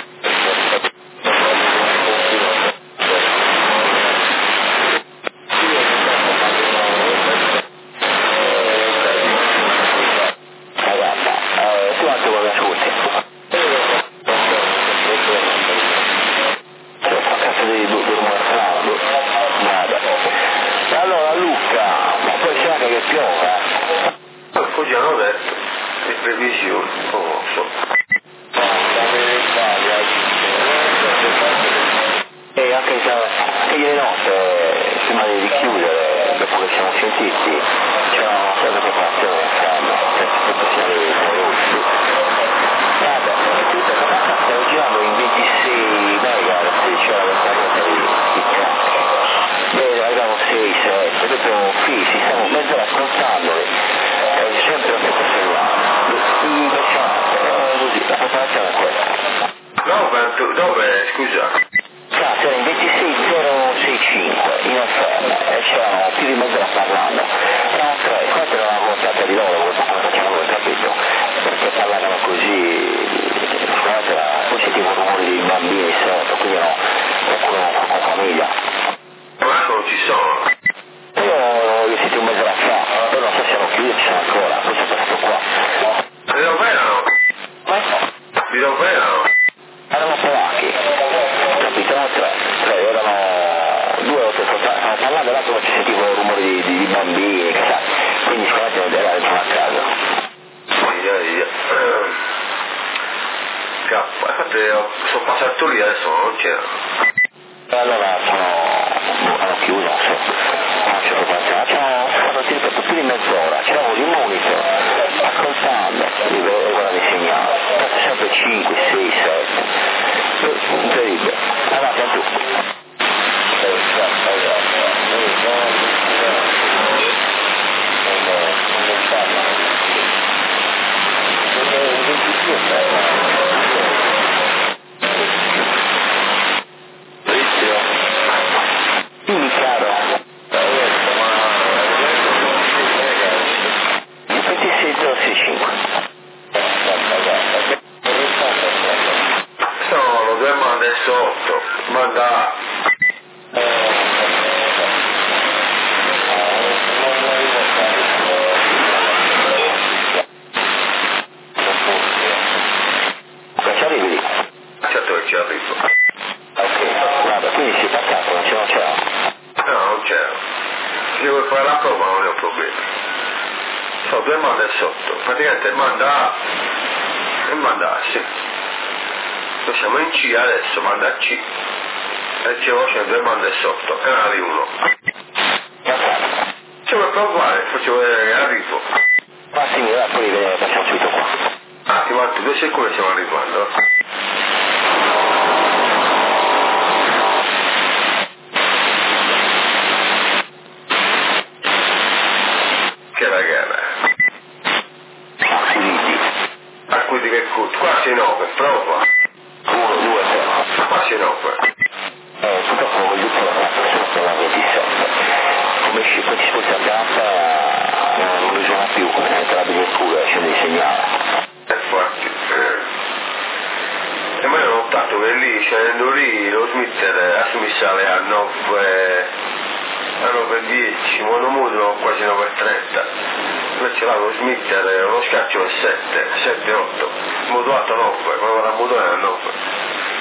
B: Dove, scusa?
D: Cioè, c'era in ventisei zero sessantacinque in offerta e c'erano più di mezz'ora parlando. Erano tre, questa era una portata di loro, come facciamo noi, capito? Perché parlavano così, era, poi sentivo il rumore dei bambini sotto, quindi no, qualcuno con famiglia.
B: Ma non ci sono.
D: Io li ho sentiti un mezz'ora fa, però non so se erano chiusi, ci sono ancora, poi sono passato qua.
B: Di dove erano? Di dove erano?
D: Erano polacchi, capito? Erano tre, tre, erano due o tre, stavano parlando e l'altro ci sentivo il rumore di, di, di bambini, chissà, quindi sicuramente era dentro una casa.
B: Ia, ia. Cappa, infatti sono passato lì adesso non c'era.
D: E allora sono, hanno chiuso, non so, non c'è proprio, c'erano fatto circa più di mezz'ora, c'erano di monitor, ascoltando, e guarda di segnale, sempre cinque, sei, sette. Incredibile. Allora, sei tu. Dimmi chiaro. ventisei zero sessantacinque.
B: Sono due manda sotto, manda.
D: Ci arrivi lì?
B: Certo che ci arrivo.
D: Ok, guarda, quindi sei passato, non ce non c'era.
B: No, non c'era. Se vuoi fare la prova non è un problema. Sono due manda sotto, praticamente manda A e manda A, sì. Noi siamo in C adesso, manda C. E c'è voce due manda sotto, canale uno. Se vuoi provare, faccio vedere che arrivo.
D: Ma sì, va, poi vedere, facciamo subito qua.
B: Un attimo, altri due secondi stiamo arrivando. Che la gara? A cui di che culto? Quasi nove, prova.
D: uno, due, tre.
B: Quasi nove.
D: Eh, purtroppo il gruppo l'ha fatto sotto la ventisette. Come ci poi ci sposti a gamba, non lo suona più, come se la vede pure, scende di segnale.
B: Infatti. E poi ho notato che lì, scendendo lì, lo smitter a sale a nove, a nove e dieci, monomudo quasi nove e trenta. Invece là lo smitter, lo scaccio è sette, sette otto, modulato nove, come va a modulare a nove.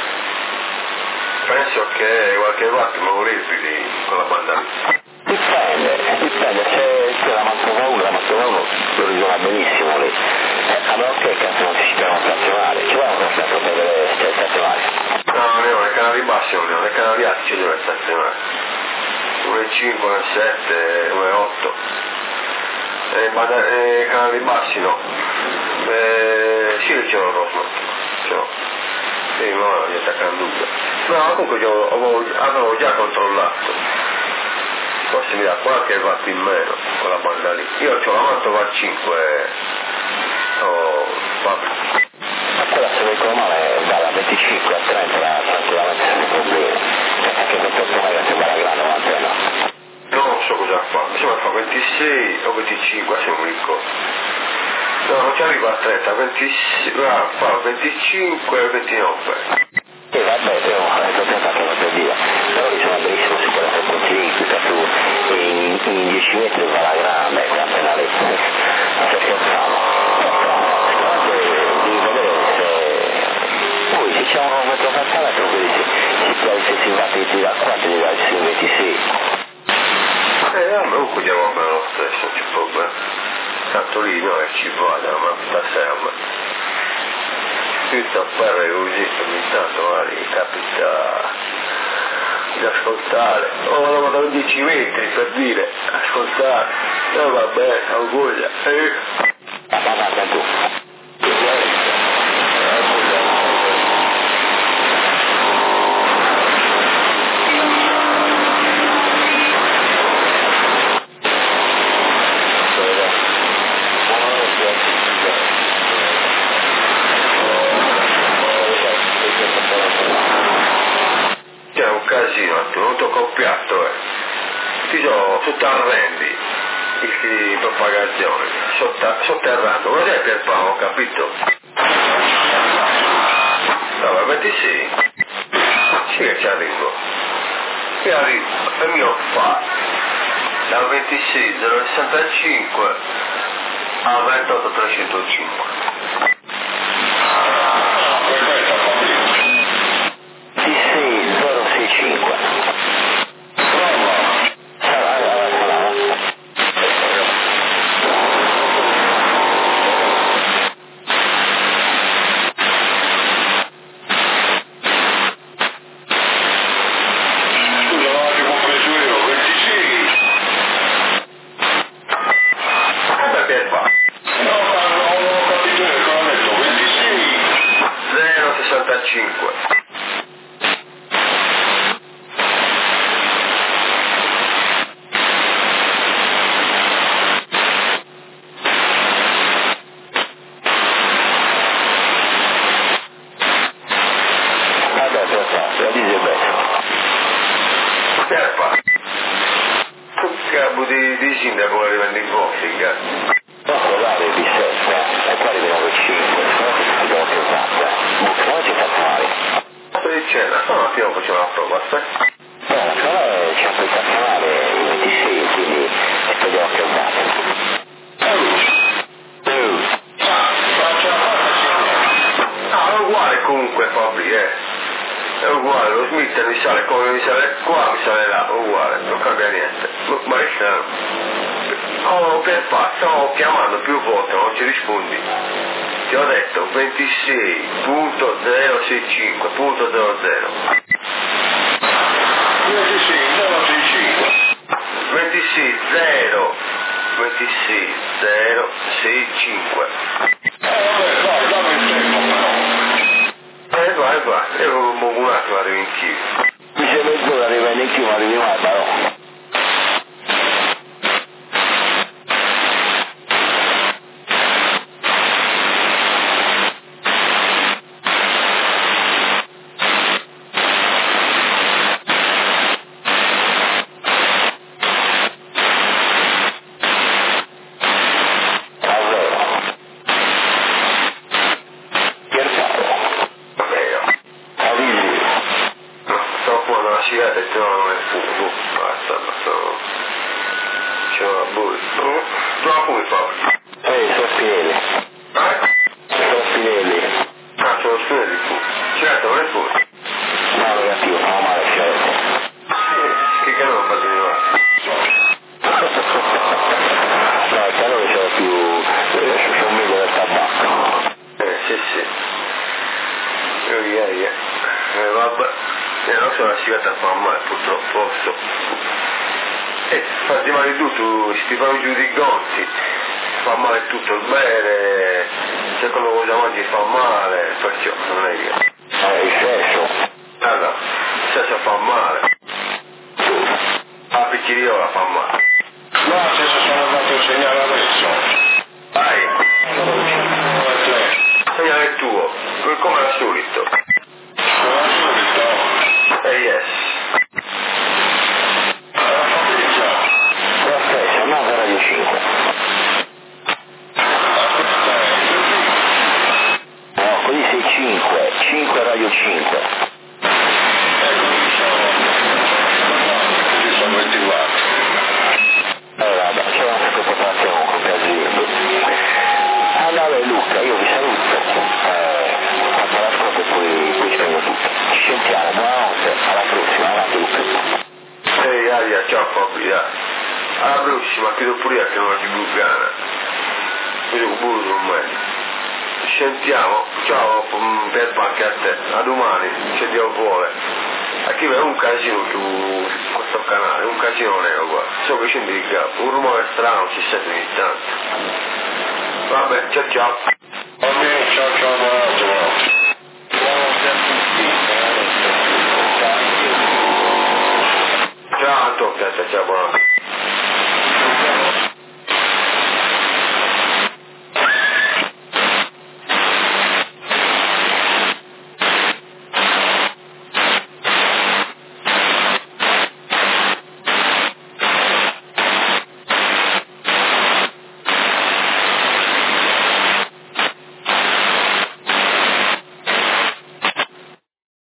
B: Penso che qualche watt me lo ripili con la banda lì.
D: Dipende, dipende, se c'è la Mantova uno, la Mantova uno lo risuona benissimo lì. A meno che cazzo non si chiama stazionare, ci vuole un cazzo per vedere se è stazionare.
B: No, ne ho, nei canali bassi non ne ho, nei canali alti ci deve stazionare. uno e cinque, uno e sette, uno e otto. E nei canali bassi no. E, sì che c'è lo Rosmo, ce l'ho. Sì, ma non gli attaccano dubbio. No, comunque io avevo, avevo già controllato. Forse mi dà qualche watt in meno con la banda lì. Io ho la Mantova cinque. Oh, vabbè.
D: Ma quella se non ricordo male dalla venticinque a trenta tranquillamente senza problemi. Anche ventotto mega sembra la grande l'antenna.
B: Non so cosa fa, mi sembra fa ventisei o venticinque se non mi ricordo. No, non ci arriva a trenta, venti, ah, fa venticinque, ventinove.
D: E eh, vabbè, però è fatto una per dire, però io sono bellissimo su quella frequenza lì, qui tu in, in dieci metri va la grande, quanto è la letta, ma se scherzavo. Devi vedere se... Poi se c'è un metro passato, quindi si si si va a da quanto di là, ci ventisei.
B: Eh, vabbè, comunque andiamo bene lo stesso, non c'è problema. Tanto lì noi ci vada, ma stasera scritto a fare così, ogni tanto magari capita di ascoltare, oh, vado a dieci metri per dire, ascoltare, no vabbè, auguri, eh.
D: Ma guarda tu.
B: C'è un casino, è venuto coppiato, eh. Ti sono sotterrandi in propagazione, sotterrando, ma sai per Paolo, capito? No, ventisei? Sì che ci arrivo. Io arrivo, e mi ho fatto dal ventisei zero sessantacinque al ventotto trecentocinque. Di, di sindaco arrivando in Corsica.
D: No, guardare di sette, e qua arriviamo a cinque, sono che si devono più fatte. Non ci fa male.
B: Sto dicendo, no, attimo facciamo la prova, aspetta.
D: No, però c'è un stazionale il ventisei, quindi speriamo che fatte.
B: Ah, è uguale comunque Fabri, eh. È uguale, lo Smith mi sale come mi sale qua, mi sale là, uguale, non cambia niente. Ma è strano. Oh, per fa, stavo chiamando più volte, non ci rispondi. Ti ho detto ventisei punto zero sessantacinque punto zero zero. ventisei zero sessantacinque. ventisei zero ventisei zero sessantacinque. Eh vabbè, dai, dammi il tempo però. Eh vai, vai, io un attimo arrivo in Chiesa.
D: Mi sei mezz'ora arriva in Chiesa, ma arrivi mai, però. cinque.
C: Ecco, diciamo, ci sono ventiquattro.
D: Eh vabbè, c'è una preoccupazione con casino. Allora Luca, io vi saluto, eh, quando l'ascolto e poi, poi spengo tutto. Ci sentiamo, buonanotte, alla prossima, avanti Luca.
B: Ehi Aria, ciao Fabio, dai. Alla prossima, chiedo pure io che non è più vulgana. Vedo pure con me. Ci sentiamo, ciao Peppa anche a te, a domani, se Dio vuole. Aquí è un casino su questo canale, un casino nero qua, so che c'è il capo, un rumore strano si sente ogni tanto. Vabbè, ciao ciao.
C: Vabbè, ciao ciao, buonanotte, buonanotte.
D: Buonanotte a tutti, buonanotte.
B: Ciao, a te, ciao, buonanotte.